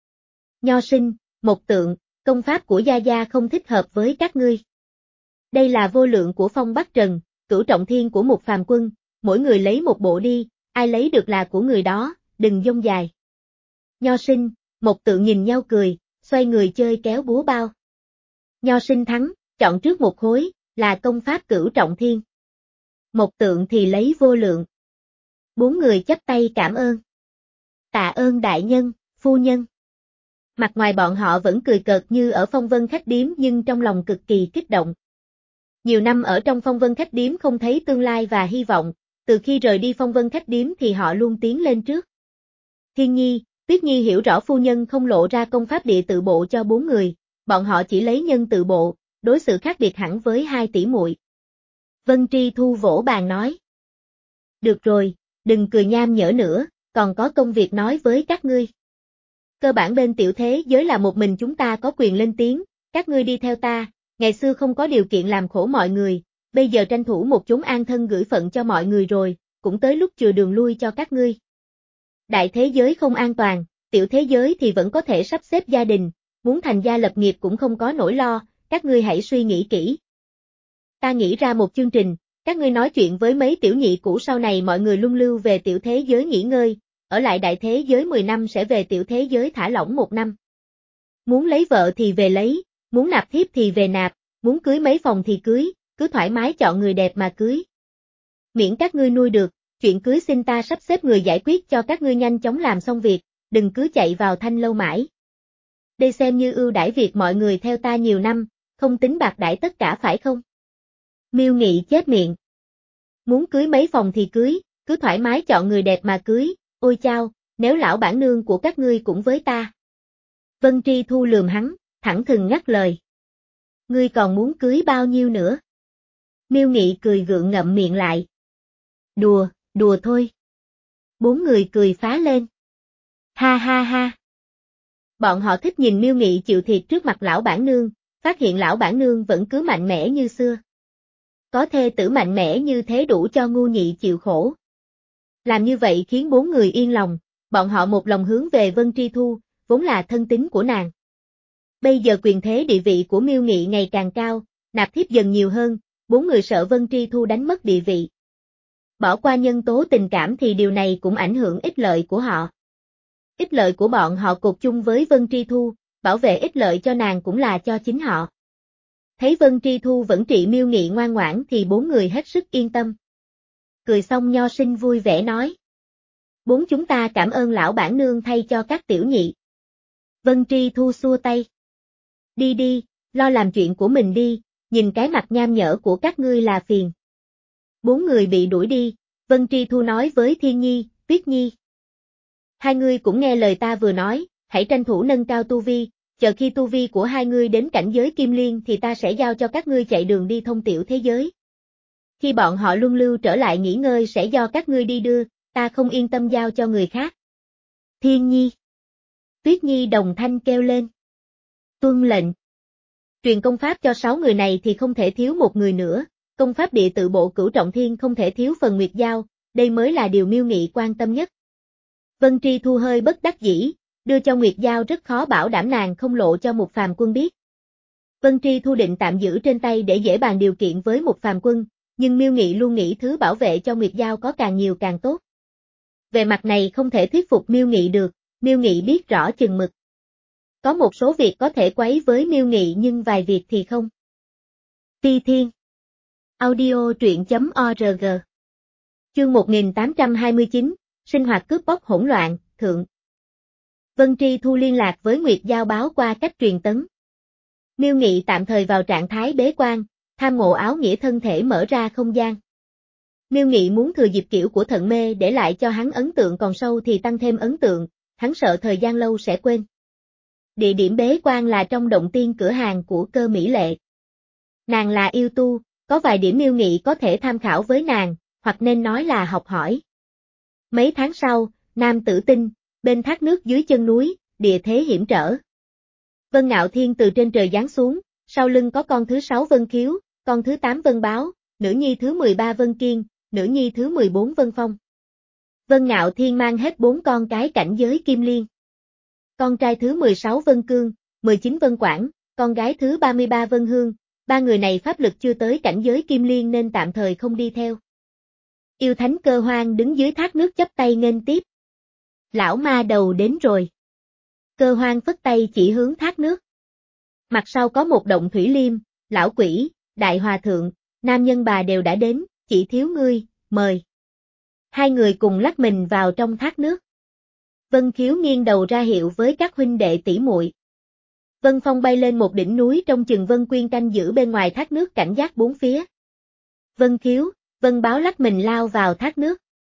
Nho Sinh, Một Tượng, công pháp của gia gia không thích hợp với các ngươi. Đây là Vô Lượng của Phong Bắc Trần, Cửu Trọng Thiên của Mục Phàm Quân, mỗi người lấy một bộ đi, ai lấy được là của người đó, đừng dông dài. Nho Sinh, Một Tượng nhìn nhau cười, xoay người chơi kéo búa bao. Nho Sinh thắng, chọn trước một khối, là công pháp Cửu Trọng Thiên. Một Tượng thì lấy Vô Lượng. Bốn người chắp tay cảm ơn. Tạ ơn đại nhân, phu nhân. Mặt ngoài bọn họ vẫn cười cợt như ở Phong Vân Khách Điếm nhưng trong lòng cực kỳ kích động. Nhiều năm ở trong Phong Vân Khách Điếm không thấy tương lai và hy vọng, từ khi rời đi Phong Vân Khách Điếm thì họ luôn tiến lên trước. Thiên Nhi, Tuyết Nhi hiểu rõ phu nhân không lộ ra công pháp địa tự bộ cho bốn người, bọn họ chỉ lấy nhân tự bộ, đối xử khác biệt hẳn với hai tỷ muội. Vân Tri Thu vỗ bàn nói. Được rồi, đừng cười nham nhở nữa, còn có công việc nói với các ngươi. Cơ bản bên tiểu thế giới là một mình chúng ta có quyền lên tiếng, các ngươi đi theo ta, ngày xưa không có điều kiện làm khổ mọi người, bây giờ tranh thủ một chốn an thân gửi phận cho mọi người rồi, cũng tới lúc chừa đường lui cho các ngươi. Đại thế giới không an toàn, tiểu thế giới thì vẫn có thể sắp xếp gia đình, muốn thành gia lập nghiệp cũng không có nỗi lo, các ngươi hãy suy nghĩ kỹ. Ta nghĩ ra một chương trình, Các ngươi nói chuyện với mấy tiểu nhị cũ, sau này mọi người luân lưu về tiểu thế giới nghỉ ngơi, ở lại đại thế giới mười năm sẽ về tiểu thế giới thả lỏng một năm. Muốn lấy vợ thì về lấy, muốn nạp thiếp thì về nạp, muốn cưới mấy phòng thì cưới, cứ thoải mái chọn người đẹp mà cưới. Miễn các ngươi nuôi được, chuyện cưới xin ta sắp xếp người giải quyết cho các ngươi nhanh chóng làm xong việc, đừng cứ chạy vào thanh lâu mãi. Đây xem như ưu đãi việc mọi người theo ta nhiều năm, không tính bạc đãi tất cả phải không? Miêu Nghị chép miệng. Muốn cưới mấy phòng thì cưới, cứ thoải mái chọn người đẹp mà cưới, ôi chao, nếu lão bản nương của các ngươi cũng với ta. Vân Tri Thu lườm hắn, thẳng thừng ngắt lời. Ngươi còn muốn cưới bao nhiêu nữa? Miêu Nghị cười gượng ngậm miệng lại. Đùa, đùa thôi. Bốn người cười phá lên. Ha ha ha. Bọn họ thích nhìn Miêu Nghị chịu thiệt trước mặt lão bản nương, phát hiện lão bản nương vẫn cứ mạnh mẽ như xưa. Có thê tử mạnh mẽ như thế đủ cho ngu nhị chịu khổ. Làm như vậy khiến bốn người yên lòng, bọn họ một lòng hướng về Vân Tri Thu, vốn là thân tín của nàng. Bây giờ quyền thế địa vị của Miêu Nghị ngày càng cao, nạp thiếp dần nhiều hơn, bốn người sợ Vân Tri Thu đánh mất địa vị. Bỏ qua nhân tố tình cảm thì điều này cũng ảnh hưởng ích lợi của họ. Ích lợi của bọn họ cột chung với Vân Tri Thu, bảo vệ ích lợi cho nàng cũng là cho chính họ. Thấy Vân Tri Thu vẫn trị Miêu Nghị ngoan ngoãn thì bốn người hết sức yên tâm. Cười xong Nho Sinh vui vẻ nói. Bốn chúng ta cảm ơn lão bản nương thay cho các tiểu nhị. Vân Tri Thu xua tay. Đi đi, lo làm chuyện của mình đi, nhìn cái mặt nham nhở của các ngươi là phiền. Bốn người bị đuổi đi, Vân Tri Thu nói với Thiên Nhi, Tuyết Nhi. Hai ngươi cũng nghe lời ta vừa nói, hãy tranh thủ nâng cao tu vi, chờ khi tu vi của hai ngươi đến cảnh giới kim liên thì ta sẽ giao cho các ngươi chạy đường đi thông tiểu thế giới. Khi bọn họ luân lưu trở lại nghỉ ngơi sẽ do các ngươi đi đưa, ta không yên tâm giao cho người khác. Thiên Nhi. Tuyết Nhi đồng thanh kêu lên. Tuân lệnh. Truyền công pháp cho sáu người này thì không thể thiếu một người nữa, công pháp địa tự bộ Cửu Trọng Thiên không thể thiếu phần Nguyệt Giao, đây mới là điều Miêu Nghị quan tâm nhất. Vân Tri Thu hơi bất đắc dĩ, đưa cho Nguyệt Giao rất khó bảo đảm nàng không lộ cho một phàm quân biết. Vân Tri Thu định tạm giữ trên tay để dễ bàn điều kiện với một phàm quân, nhưng Miêu Nghị luôn nghĩ thứ bảo vệ cho Nguyệt Giao có càng nhiều càng tốt. Về mặt này không thể thuyết phục Miêu Nghị được, Miêu Nghị biết rõ chừng mực. Có một số việc có thể quấy với Miêu Nghị nhưng vài việc thì không. Ti Thiên. Audio truyện chấm org. Chương một nghìn tám trăm hai mươi chín, sinh hoạt cướp bóc hỗn loạn, thượng. Vân Tri Thu liên lạc với Nguyệt Giao báo qua cách truyền tấn. Miêu Nghị tạm thời vào trạng thái bế quan, tham ngộ áo nghĩa thân thể mở ra không gian. Miêu Nghị muốn thừa dịp kiểu của Thận Mê để lại cho hắn ấn tượng còn sâu thì tăng thêm ấn tượng, hắn sợ thời gian lâu sẽ quên. Địa điểm bế quan là trong động tiên cửa hàng của Cơ Mỹ Lệ. Nàng là yêu tu, có vài điểm Miêu Nghị có thể tham khảo với nàng, hoặc nên nói là học hỏi. Mấy tháng sau, Nam Tử Tinh, bên thác nước dưới chân núi, địa thế hiểm trở. Vân Ngạo Thiên từ trên trời giáng xuống, sau lưng có con thứ sáu Vân Khiếu, con thứ tám Vân Báo, nữ nhi thứ mười ba Vân Kiên, nữ nhi thứ mười bốn Vân Phong. Vân Ngạo Thiên mang hết bốn con cái cảnh giới Kim Liên. Con trai thứ mười sáu Vân Cương, mười chín Vân Quảng, con gái thứ ba mươi ba Vân Hương, ba người này pháp lực chưa tới cảnh giới Kim Liên nên tạm thời không đi theo. Yêu Thánh Cơ Hoang đứng dưới thác nước chắp tay nghênh tiếp. Lão ma đầu đến rồi. Cơ Hoang phất tay chỉ hướng thác nước. Mặt sau có một động thủy liêm, lão quỷ, đại hòa thượng, nam nhân bà đều đã đến, chỉ thiếu ngươi, mời. Hai người cùng lắc mình vào trong thác nước. Vân Khiếu nghiêng đầu ra hiệu với các huynh đệ tỷ muội. Vân Phong bay lên một đỉnh núi trong chừng Vân Quyên canh giữ bên ngoài thác nước cảnh giác bốn phía. Vân Khiếu, Vân Báo lắc mình lao vào thác nước.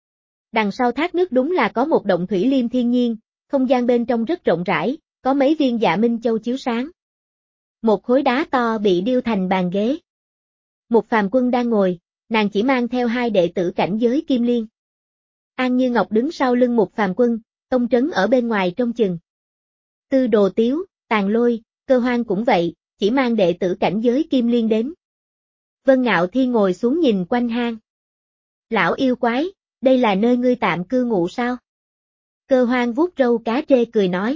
Đằng sau thác nước đúng là có một động thủy liêm thiên nhiên, không gian bên trong rất rộng rãi, có mấy viên Dạ Minh Châu chiếu sáng. Một khối đá to bị điêu thành bàn ghế. Một phàm quân đang ngồi, nàng chỉ mang theo hai đệ tử cảnh giới Kim Liên. An Như Ngọc đứng sau lưng một phàm quân, Tông Trấn ở bên ngoài trông chừng. Tư Đồ Tiếu, Tàn Lôi, Cơ Hoang cũng vậy, chỉ mang đệ tử cảnh giới Kim Liên đến. Vân Ngạo Thiên ngồi xuống nhìn quanh hang. Lão yêu quái, đây là nơi ngươi tạm cư ngụ sao? Cơ Hoang vuốt râu cá trê cười nói.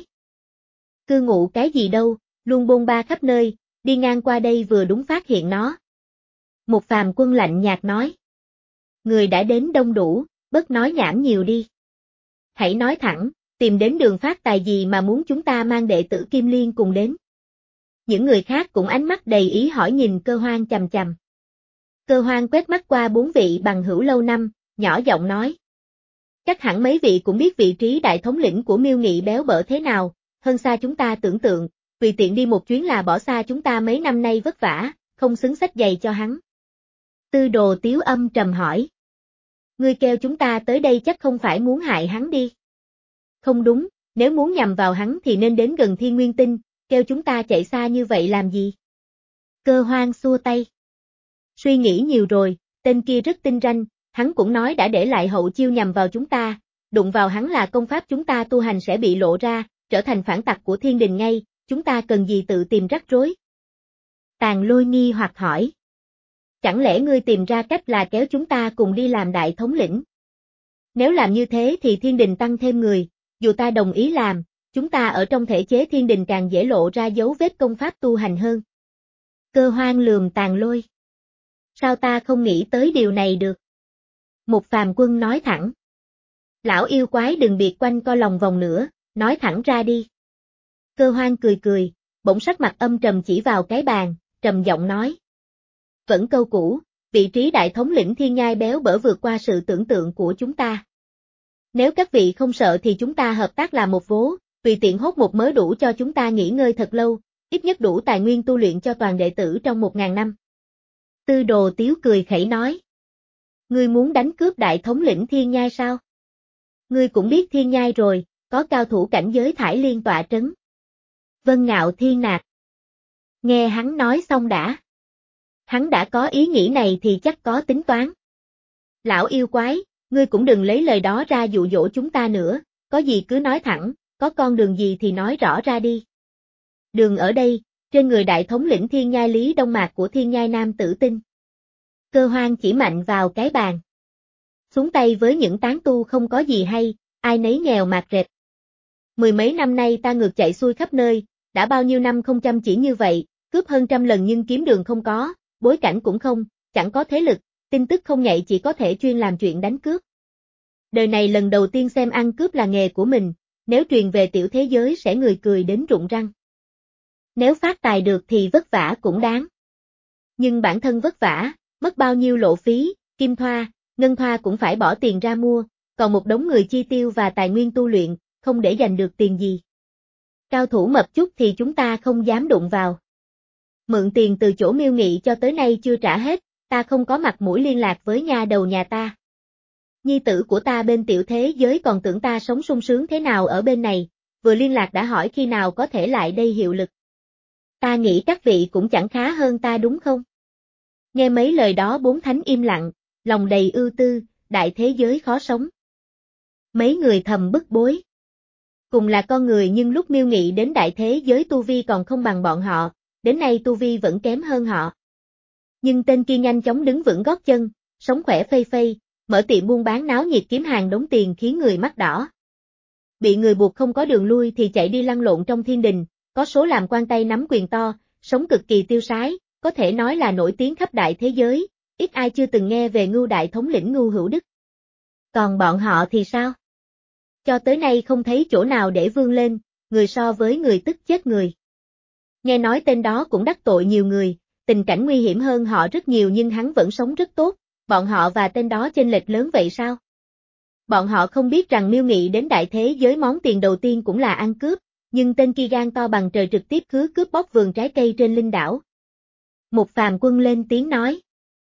Cư ngụ cái gì đâu, luôn bôn ba khắp nơi, đi ngang qua đây vừa đúng phát hiện nó. Một phàm quân lạnh nhạt nói. Người đã đến đông đủ, bớt nói nhảm nhiều đi. Hãy nói thẳng, tìm đến đường phát tài gì mà muốn chúng ta mang đệ tử Kim Liên cùng đến. Những người khác cũng ánh mắt đầy ý hỏi nhìn Cơ Hoang chằm chằm. Cơ Hoang quét mắt qua bốn vị bằng hữu lâu năm, nhỏ giọng nói. Chắc hẳn mấy vị cũng biết vị trí đại thống lĩnh của Miêu Nghị béo bở thế nào, hơn xa chúng ta tưởng tượng, tùy tiện đi một chuyến là bỏ xa chúng ta mấy năm nay vất vả, không xứng xách giày cho hắn. Tư Đồ Tiếu âm trầm hỏi. Ngươi kêu chúng ta tới đây chắc không phải muốn hại hắn đi. Không đúng, nếu muốn nhằm vào hắn thì nên đến gần Thiên Nguyên Tinh, kêu chúng ta chạy xa như vậy làm gì? Cơ Hoang xua tay. Suy nghĩ nhiều rồi, tên kia rất tinh ranh, hắn cũng nói đã để lại hậu chiêu nhằm vào chúng ta, đụng vào hắn là công pháp chúng ta tu hành sẽ bị lộ ra, trở thành phản tặc của thiên đình ngay, chúng ta cần gì tự tìm rắc rối? Tàn Lôi nghi hoặc hỏi. Chẳng lẽ ngươi tìm ra cách là kéo chúng ta cùng đi làm đại thống lĩnh? Nếu làm như thế thì thiên đình tăng thêm người, dù ta đồng ý làm, chúng ta ở trong thể chế thiên đình càng dễ lộ ra dấu vết công pháp tu hành hơn. Cơ Hoang lườm Tàn Lôi. Sao ta không nghĩ tới điều này được? Một phàm quân nói thẳng. Lão yêu quái đừng biệt quanh co lòng vòng nữa, nói thẳng ra đi. Cơ Hoang cười cười, bỗng sắc mặt âm trầm chỉ vào cái bàn, trầm giọng nói. Vẫn câu cũ, vị trí đại thống lĩnh thiên nhai béo bở vượt qua sự tưởng tượng của chúng ta. Nếu các vị không sợ thì chúng ta hợp tác làm một vố, tùy tiện hốt một mớ đủ cho chúng ta nghỉ ngơi thật lâu, ít nhất đủ tài nguyên tu luyện cho toàn đệ tử trong một ngàn năm. Tư Đồ Tiếu cười khẩy nói. Ngươi muốn đánh cướp đại thống lĩnh thiên nhai sao? Ngươi cũng biết thiên nhai rồi, có cao thủ cảnh giới thải liên tọa trấn. Vân Ngạo Thiên nạt. Nghe hắn nói xong đã. Hắn đã có ý nghĩ này thì chắc có tính toán. Lão yêu quái, ngươi cũng đừng lấy lời đó ra dụ dỗ chúng ta nữa, có gì cứ nói thẳng, có con đường gì thì nói rõ ra đi. Đường ở đây, trên người đại thống lĩnh thiên nhai Lý Đông Mạc của thiên nhai Nam Tử Tinh. Cơ Hoang chỉ mạnh vào cái bàn. Xuống tay với những tán tu không có gì hay, ai nấy nghèo mạt rệt. Mười mấy năm nay ta ngược chạy xuôi khắp nơi, đã bao nhiêu năm không chăm chỉ như vậy, cướp hơn trăm lần nhưng kiếm đường không có, bối cảnh cũng không, chẳng có thế lực, tin tức không nhạy chỉ có thể chuyên làm chuyện đánh cướp. Đời này lần đầu tiên xem ăn cướp là nghề của mình, nếu truyền về tiểu thế giới sẽ người cười đến rụng răng. Nếu phát tài được thì vất vả cũng đáng. Nhưng bản thân vất vả, mất bao nhiêu lộ phí, kim thoa, ngân thoa cũng phải bỏ tiền ra mua, còn một đống người chi tiêu và tài nguyên tu luyện, không để dành được tiền gì. Cao thủ mập chút thì chúng ta không dám đụng vào. Mượn tiền từ chỗ Miêu Nghị cho tới nay chưa trả hết, ta không có mặt mũi liên lạc với nha đầu nhà ta. Nhi tử của ta bên tiểu thế giới còn tưởng ta sống sung sướng thế nào ở bên này, vừa liên lạc đã hỏi khi nào có thể lại đây hiệu lực. Ta nghĩ các vị cũng chẳng khá hơn ta đúng không? Nghe mấy lời đó bốn thánh im lặng, lòng đầy ưu tư, đại thế giới khó sống. Mấy người thầm bức bối. Cùng là con người nhưng lúc Miêu Nghị đến đại thế giới tu vi còn không bằng bọn họ, đến nay tu vi vẫn kém hơn họ. Nhưng tên kia nhanh chóng đứng vững gót chân, sống khỏe phây phây, mở tiệm buôn bán náo nhiệt kiếm hàng đống tiền khiến người mắt đỏ. Bị người buộc không có đường lui thì chạy đi lăn lộn trong thiên đình, có số làm quan tay nắm quyền to, sống cực kỳ tiêu sái, có thể nói là nổi tiếng khắp đại thế giới, ít ai chưa từng nghe về Ngưu đại thống lĩnh Ngưu Hữu Đức. Còn bọn họ thì sao? Cho tới nay không thấy chỗ nào để vươn lên, người so với người tức chết người. Nghe nói tên đó cũng đắc tội nhiều người, tình cảnh nguy hiểm hơn họ rất nhiều nhưng hắn vẫn sống rất tốt, bọn họ và tên đó chênh lệch lớn vậy sao? Bọn họ không biết rằng Miêu Nghị đến đại thế giới món tiền đầu tiên cũng là ăn cướp, nhưng tên kia gan to bằng trời trực tiếp khứ cướp bóc vườn trái cây trên linh đảo. Một phàm quân lên tiếng nói.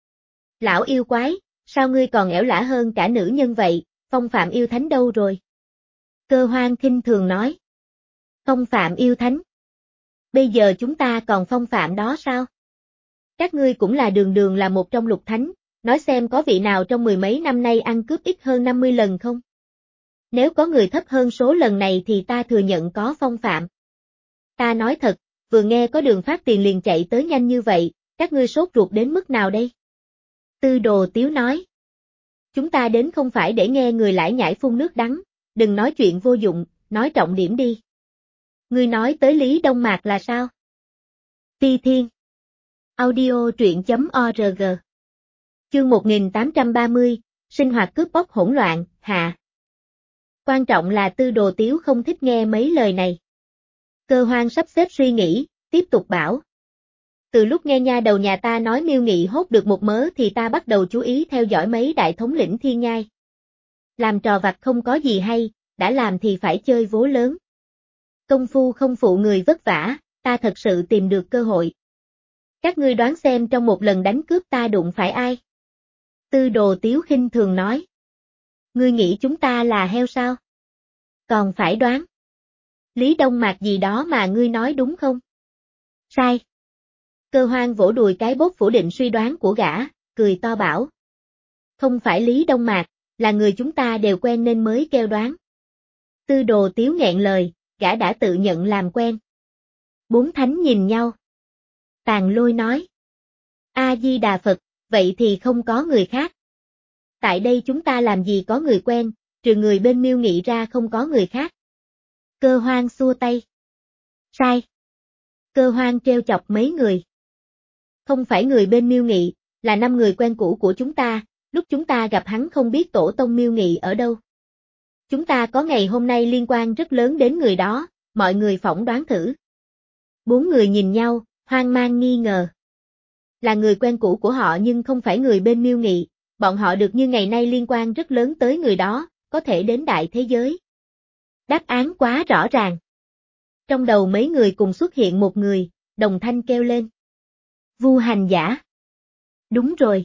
Lão yêu quái, sao ngươi còn ẻo lả hơn cả nữ nhân vậy, phong phạm yêu thánh đâu rồi? Cơ Hoang khinh thường nói. Phong phạm yêu thánh. Bây giờ chúng ta còn phong phạm đó sao? Các ngươi cũng là đường đường là một trong lục thánh, nói xem có vị nào trong mười mấy năm nay ăn cướp ít hơn năm mươi lần không? Nếu có người thấp hơn số lần này thì ta thừa nhận có phong phạm. Ta nói thật, vừa nghe có đường phát tiền liền chạy tới nhanh như vậy, các ngươi sốt ruột đến mức nào đây? Tư Đồ Tiếu nói. Chúng ta đến không phải để nghe người lải nhải phun nước đắng, đừng nói chuyện vô dụng, nói trọng điểm đi. Ngươi nói tới Lý Đông Mạc là sao? Ti Thiên. Audio truyện chấm org. Chương một nghìn tám trăm ba mươi, Sinh hoạt cướp bóc hỗn loạn, hạ. Quan trọng là Tư Đồ Tiếu không thích nghe mấy lời này. Cơ Hoan sắp xếp suy nghĩ, tiếp tục bảo. Từ lúc nghe nha đầu nhà ta nói Miêu Nghị hốt được một mớ thì ta bắt đầu chú ý theo dõi mấy đại thống lĩnh thiên nhai. Làm trò vặt không có gì hay, đã làm thì phải chơi vố lớn. Công phu không phụ người vất vả, ta thật sự tìm được cơ hội. Các ngươi đoán xem trong một lần đánh cướp ta đụng phải ai? Tư Đồ Tiếu khinh thường nói. Ngươi nghĩ chúng ta là heo sao? Còn phải đoán. Lý Đông Mạc gì đó mà ngươi nói đúng không? Sai. Cơ Hoan vỗ đùi cái bốt phủ định suy đoán của gã, cười to bảo. Không phải Lý Đông Mạc, là người chúng ta đều quen nên mới kêu đoán. Tư Đồ Tiếu nghẹn lời, gã đã tự nhận làm quen. Bốn thánh nhìn nhau. Tàng Lôi nói. A-di-đà Phật, vậy thì không có người khác. Tại đây chúng ta làm gì có người quen, trừ người bên Miêu Nghị ra không có người khác. Cơ Hoan xua tay. Sai. Cơ Hoan trêu chọc mấy người. Không phải người bên Miêu Nghị, là năm người quen cũ của chúng ta, lúc chúng ta gặp hắn không biết tổ tông Miêu Nghị ở đâu. Chúng ta có ngày hôm nay liên quan rất lớn đến người đó, mọi người phỏng đoán thử. Bốn người nhìn nhau, hoang mang nghi ngờ. Là người quen cũ của họ nhưng không phải người bên Miêu Nghị, bọn họ được như ngày nay liên quan rất lớn tới người đó, có thể đến đại thế giới. Đáp án quá rõ ràng. Trong đầu mấy người cùng xuất hiện một người, đồng thanh kêu lên. Vu Hành Giả. Đúng rồi.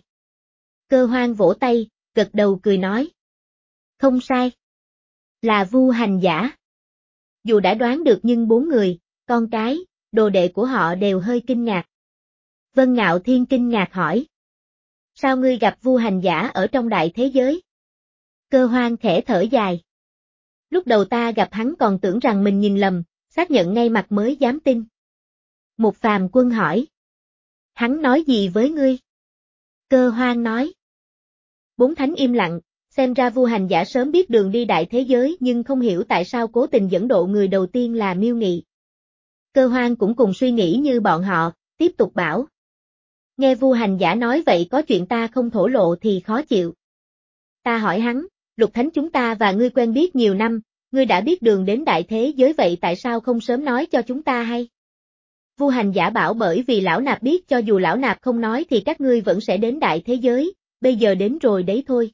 Cơ Hoan vỗ tay, gật đầu cười nói. Không sai. Là Vu Hành Giả. Dù đã đoán được nhưng bốn người, con cái, đồ đệ của họ đều hơi kinh ngạc. Vân Ngạo Thiên kinh ngạc hỏi. Sao ngươi gặp Vu Hành Giả ở trong đại thế giới? Cơ Hoan khẽ thở dài. Lúc đầu ta gặp hắn còn tưởng rằng mình nhìn lầm, xác nhận ngay mặt mới dám tin. Một Phàm Quân hỏi. Hắn nói gì với ngươi? Cơ Hoan nói. Bốn thánh im lặng, xem ra Vu Hành Giả sớm biết đường đi đại thế giới nhưng không hiểu tại sao cố tình dẫn độ người đầu tiên là Miêu Nghị. Cơ Hoan cũng cùng suy nghĩ như bọn họ, tiếp tục bảo. Nghe Vu Hành Giả nói vậy có chuyện ta không thổ lộ thì khó chịu. Ta hỏi hắn, Lục Thánh chúng ta và ngươi quen biết nhiều năm, ngươi đã biết đường đến đại thế giới vậy tại sao không sớm nói cho chúng ta hay? Vu Hành Giả bảo bởi vì lão nạp biết cho dù lão nạp không nói thì các ngươi vẫn sẽ đến đại thế giới, bây giờ đến rồi đấy thôi.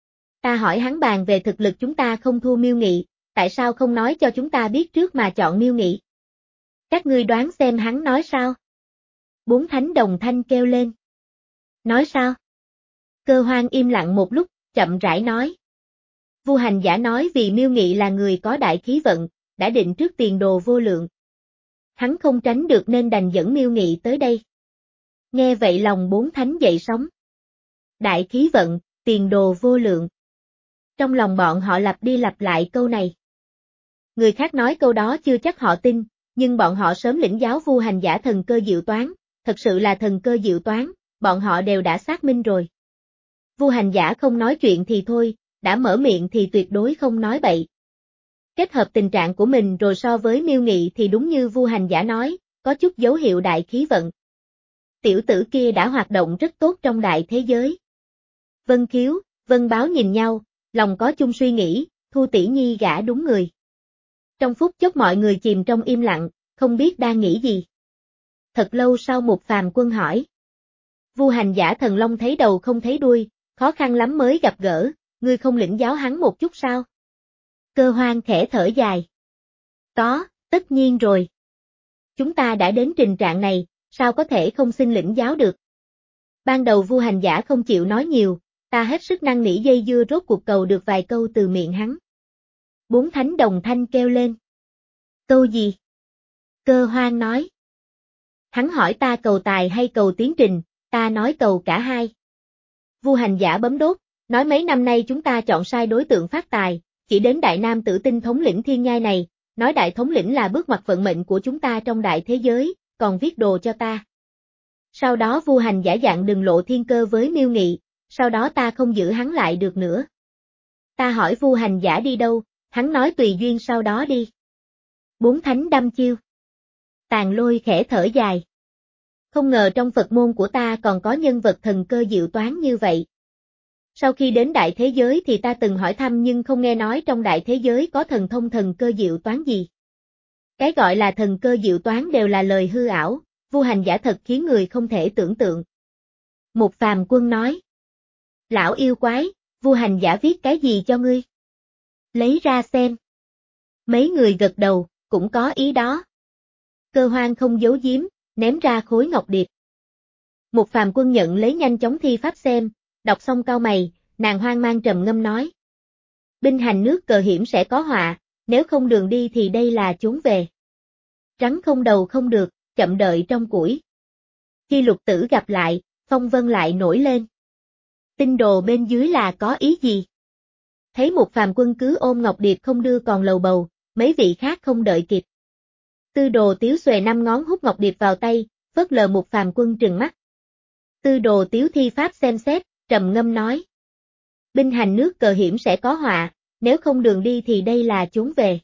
Ta hỏi hắn bàn về thực lực chúng ta không thua Miêu Nghị, tại sao không nói cho chúng ta biết trước mà chọn Miêu Nghị? Các ngươi đoán xem hắn nói sao? Bốn thánh đồng thanh kêu lên. Nói sao? Cơ Hoan im lặng một lúc, chậm rãi nói. Vu Hành Giả nói vì Miêu Nghị là người có đại khí vận, đã định trước tiền đồ vô lượng. Hắn không tránh được nên đành dẫn Miêu Nghị tới đây. Nghe vậy lòng bốn thánh dậy sóng. Đại khí vận, tiền đồ vô lượng. Trong lòng bọn họ lặp đi lặp lại câu này. Người khác nói câu đó chưa chắc họ tin, nhưng bọn họ sớm lĩnh giáo Vu Hành Giả thần cơ diệu toán, thật sự là thần cơ diệu toán, bọn họ đều đã xác minh rồi. Vu Hành Giả không nói chuyện thì thôi, đã mở miệng thì tuyệt đối không nói bậy. Kết hợp tình trạng của mình rồi so với Miêu Nghị thì đúng như Vu Hành Giả nói, có chút dấu hiệu đại khí vận. Tiểu tử kia đã hoạt động rất tốt trong đại thế giới. Vân Khiếu, Vân Báo nhìn nhau, lòng có chung suy nghĩ, Thu tỷ nhi gả đúng người. Trong phút chốc mọi người chìm trong im lặng, không biết đang nghĩ gì. Thật lâu sau một Phàm Quân hỏi. Vu Hành Giả thần long thấy đầu không thấy đuôi, khó khăn lắm mới gặp gỡ, ngươi không lĩnh giáo hắn một chút sao? Cơ Hoan khẽ thở dài. Có, tất nhiên rồi. Chúng ta đã đến trình trạng này, sao có thể không xin lĩnh giáo được? Ban đầu Vu Hành Giả không chịu nói nhiều, ta hết sức năn nỉ dây dưa rốt cuộc cầu được vài câu từ miệng hắn. Bốn thánh đồng thanh kêu lên. Câu gì? Cơ Hoan nói. Hắn hỏi ta cầu tài hay cầu tiến trình, ta nói cầu cả hai. Vu Hành Giả bấm đốt, nói mấy năm nay chúng ta chọn sai đối tượng phát tài, chỉ đến Đại Nam Tử Tinh thống lĩnh thiên nhai này, nói đại thống lĩnh là bước ngoặt vận mệnh của chúng ta trong đại thế giới, còn viết đồ cho ta. Sau đó Vu Hành Giả dặn đừng lộ thiên cơ với Miêu Nghị, sau đó ta không giữ hắn lại được nữa. Ta hỏi Vu Hành Giả đi đâu, hắn nói tùy duyên sau đó đi. Bốn thánh đăm chiêu. Tàng Lôi khẽ thở dài. Không ngờ trong Phật môn của ta còn có nhân vật thần cơ diệu toán như vậy. Sau khi đến đại thế giới thì ta từng hỏi thăm nhưng không nghe nói trong đại thế giới có thần thông thần cơ diệu toán gì. Cái gọi là thần cơ diệu toán đều là lời hư ảo, Vu Hành Giả thật khiến người không thể tưởng tượng. Một phàm quân nói. Lão yêu quái, Vu Hành Giả viết cái gì cho ngươi? Lấy ra xem. Mấy người gật đầu, cũng có ý đó. Cơ Hoan không giấu giếm, ném ra khối ngọc điệp. Một phàm quân nhận lấy nhanh chóng thi pháp xem, đọc xong cau mày, nàng hoang mang trầm ngâm nói. Binh hành nước cờ hiểm sẽ có họa, nếu không đường đi thì đây là chốn về. Rắn không đầu không được, chậm đợi trong củi. Khi lục tử gặp lại, phong vân lại nổi lên. Tinh đồ bên dưới là có ý gì? Thấy một phàm quân cứ ôm ngọc điệp không đưa còn lầu bầu, mấy vị khác không đợi kịp. Tư đồ tiếu xuề năm ngón hút ngọc điệp vào tay, phớt lờ một phàm quân trừng mắt. Tư đồ tiếu thi pháp xem xét, trầm ngâm nói. Binh hành nước cờ hiểm sẽ có họa, nếu không đường đi thì đây là chốn về.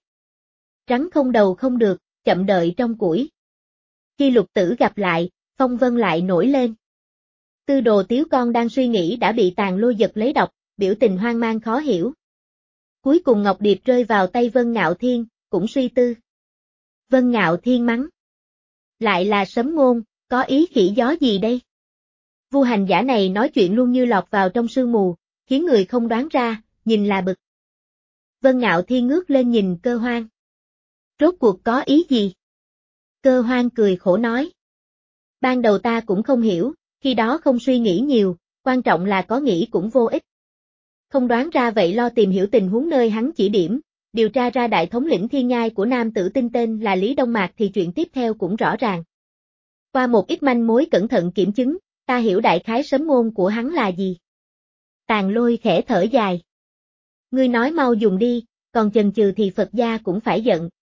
Rắn không đầu không được, chậm đợi trong củi. Khi lục tử gặp lại, phong vân lại nổi lên. Tư đồ tiếu con đang suy nghĩ đã bị tàn lôi giật lấy độc, biểu tình hoang mang khó hiểu. Cuối cùng ngọc điệp rơi vào tay Vân Ngạo Thiên, cũng suy tư. Vân Ngạo Thiên mắng. Lại là sấm ngôn, có ý khỉ gió gì đây? Vu Hành Giả này nói chuyện luôn như lọt vào trong sương mù, khiến người không đoán ra, nhìn là bực. Vân Ngạo Thiên ngước lên nhìn Cơ Hoan. Rốt cuộc có ý gì? Cơ Hoan cười khổ nói. Ban đầu ta cũng không hiểu, khi đó không suy nghĩ nhiều, quan trọng là có nghĩ cũng vô ích. Không đoán ra vậy lo tìm hiểu tình huống nơi hắn chỉ điểm, điều tra ra đại thống lĩnh thiên nhai của nam tử tinh tên là Lý Đông Mạc thì chuyện tiếp theo cũng rõ ràng. Qua một ít manh mối cẩn thận kiểm chứng, ta hiểu đại khái sấm ngôn của hắn là gì. Tàn lôi khẽ thở dài. Ngươi nói mau dùng đi, còn chần chừ thì Phật gia cũng phải giận.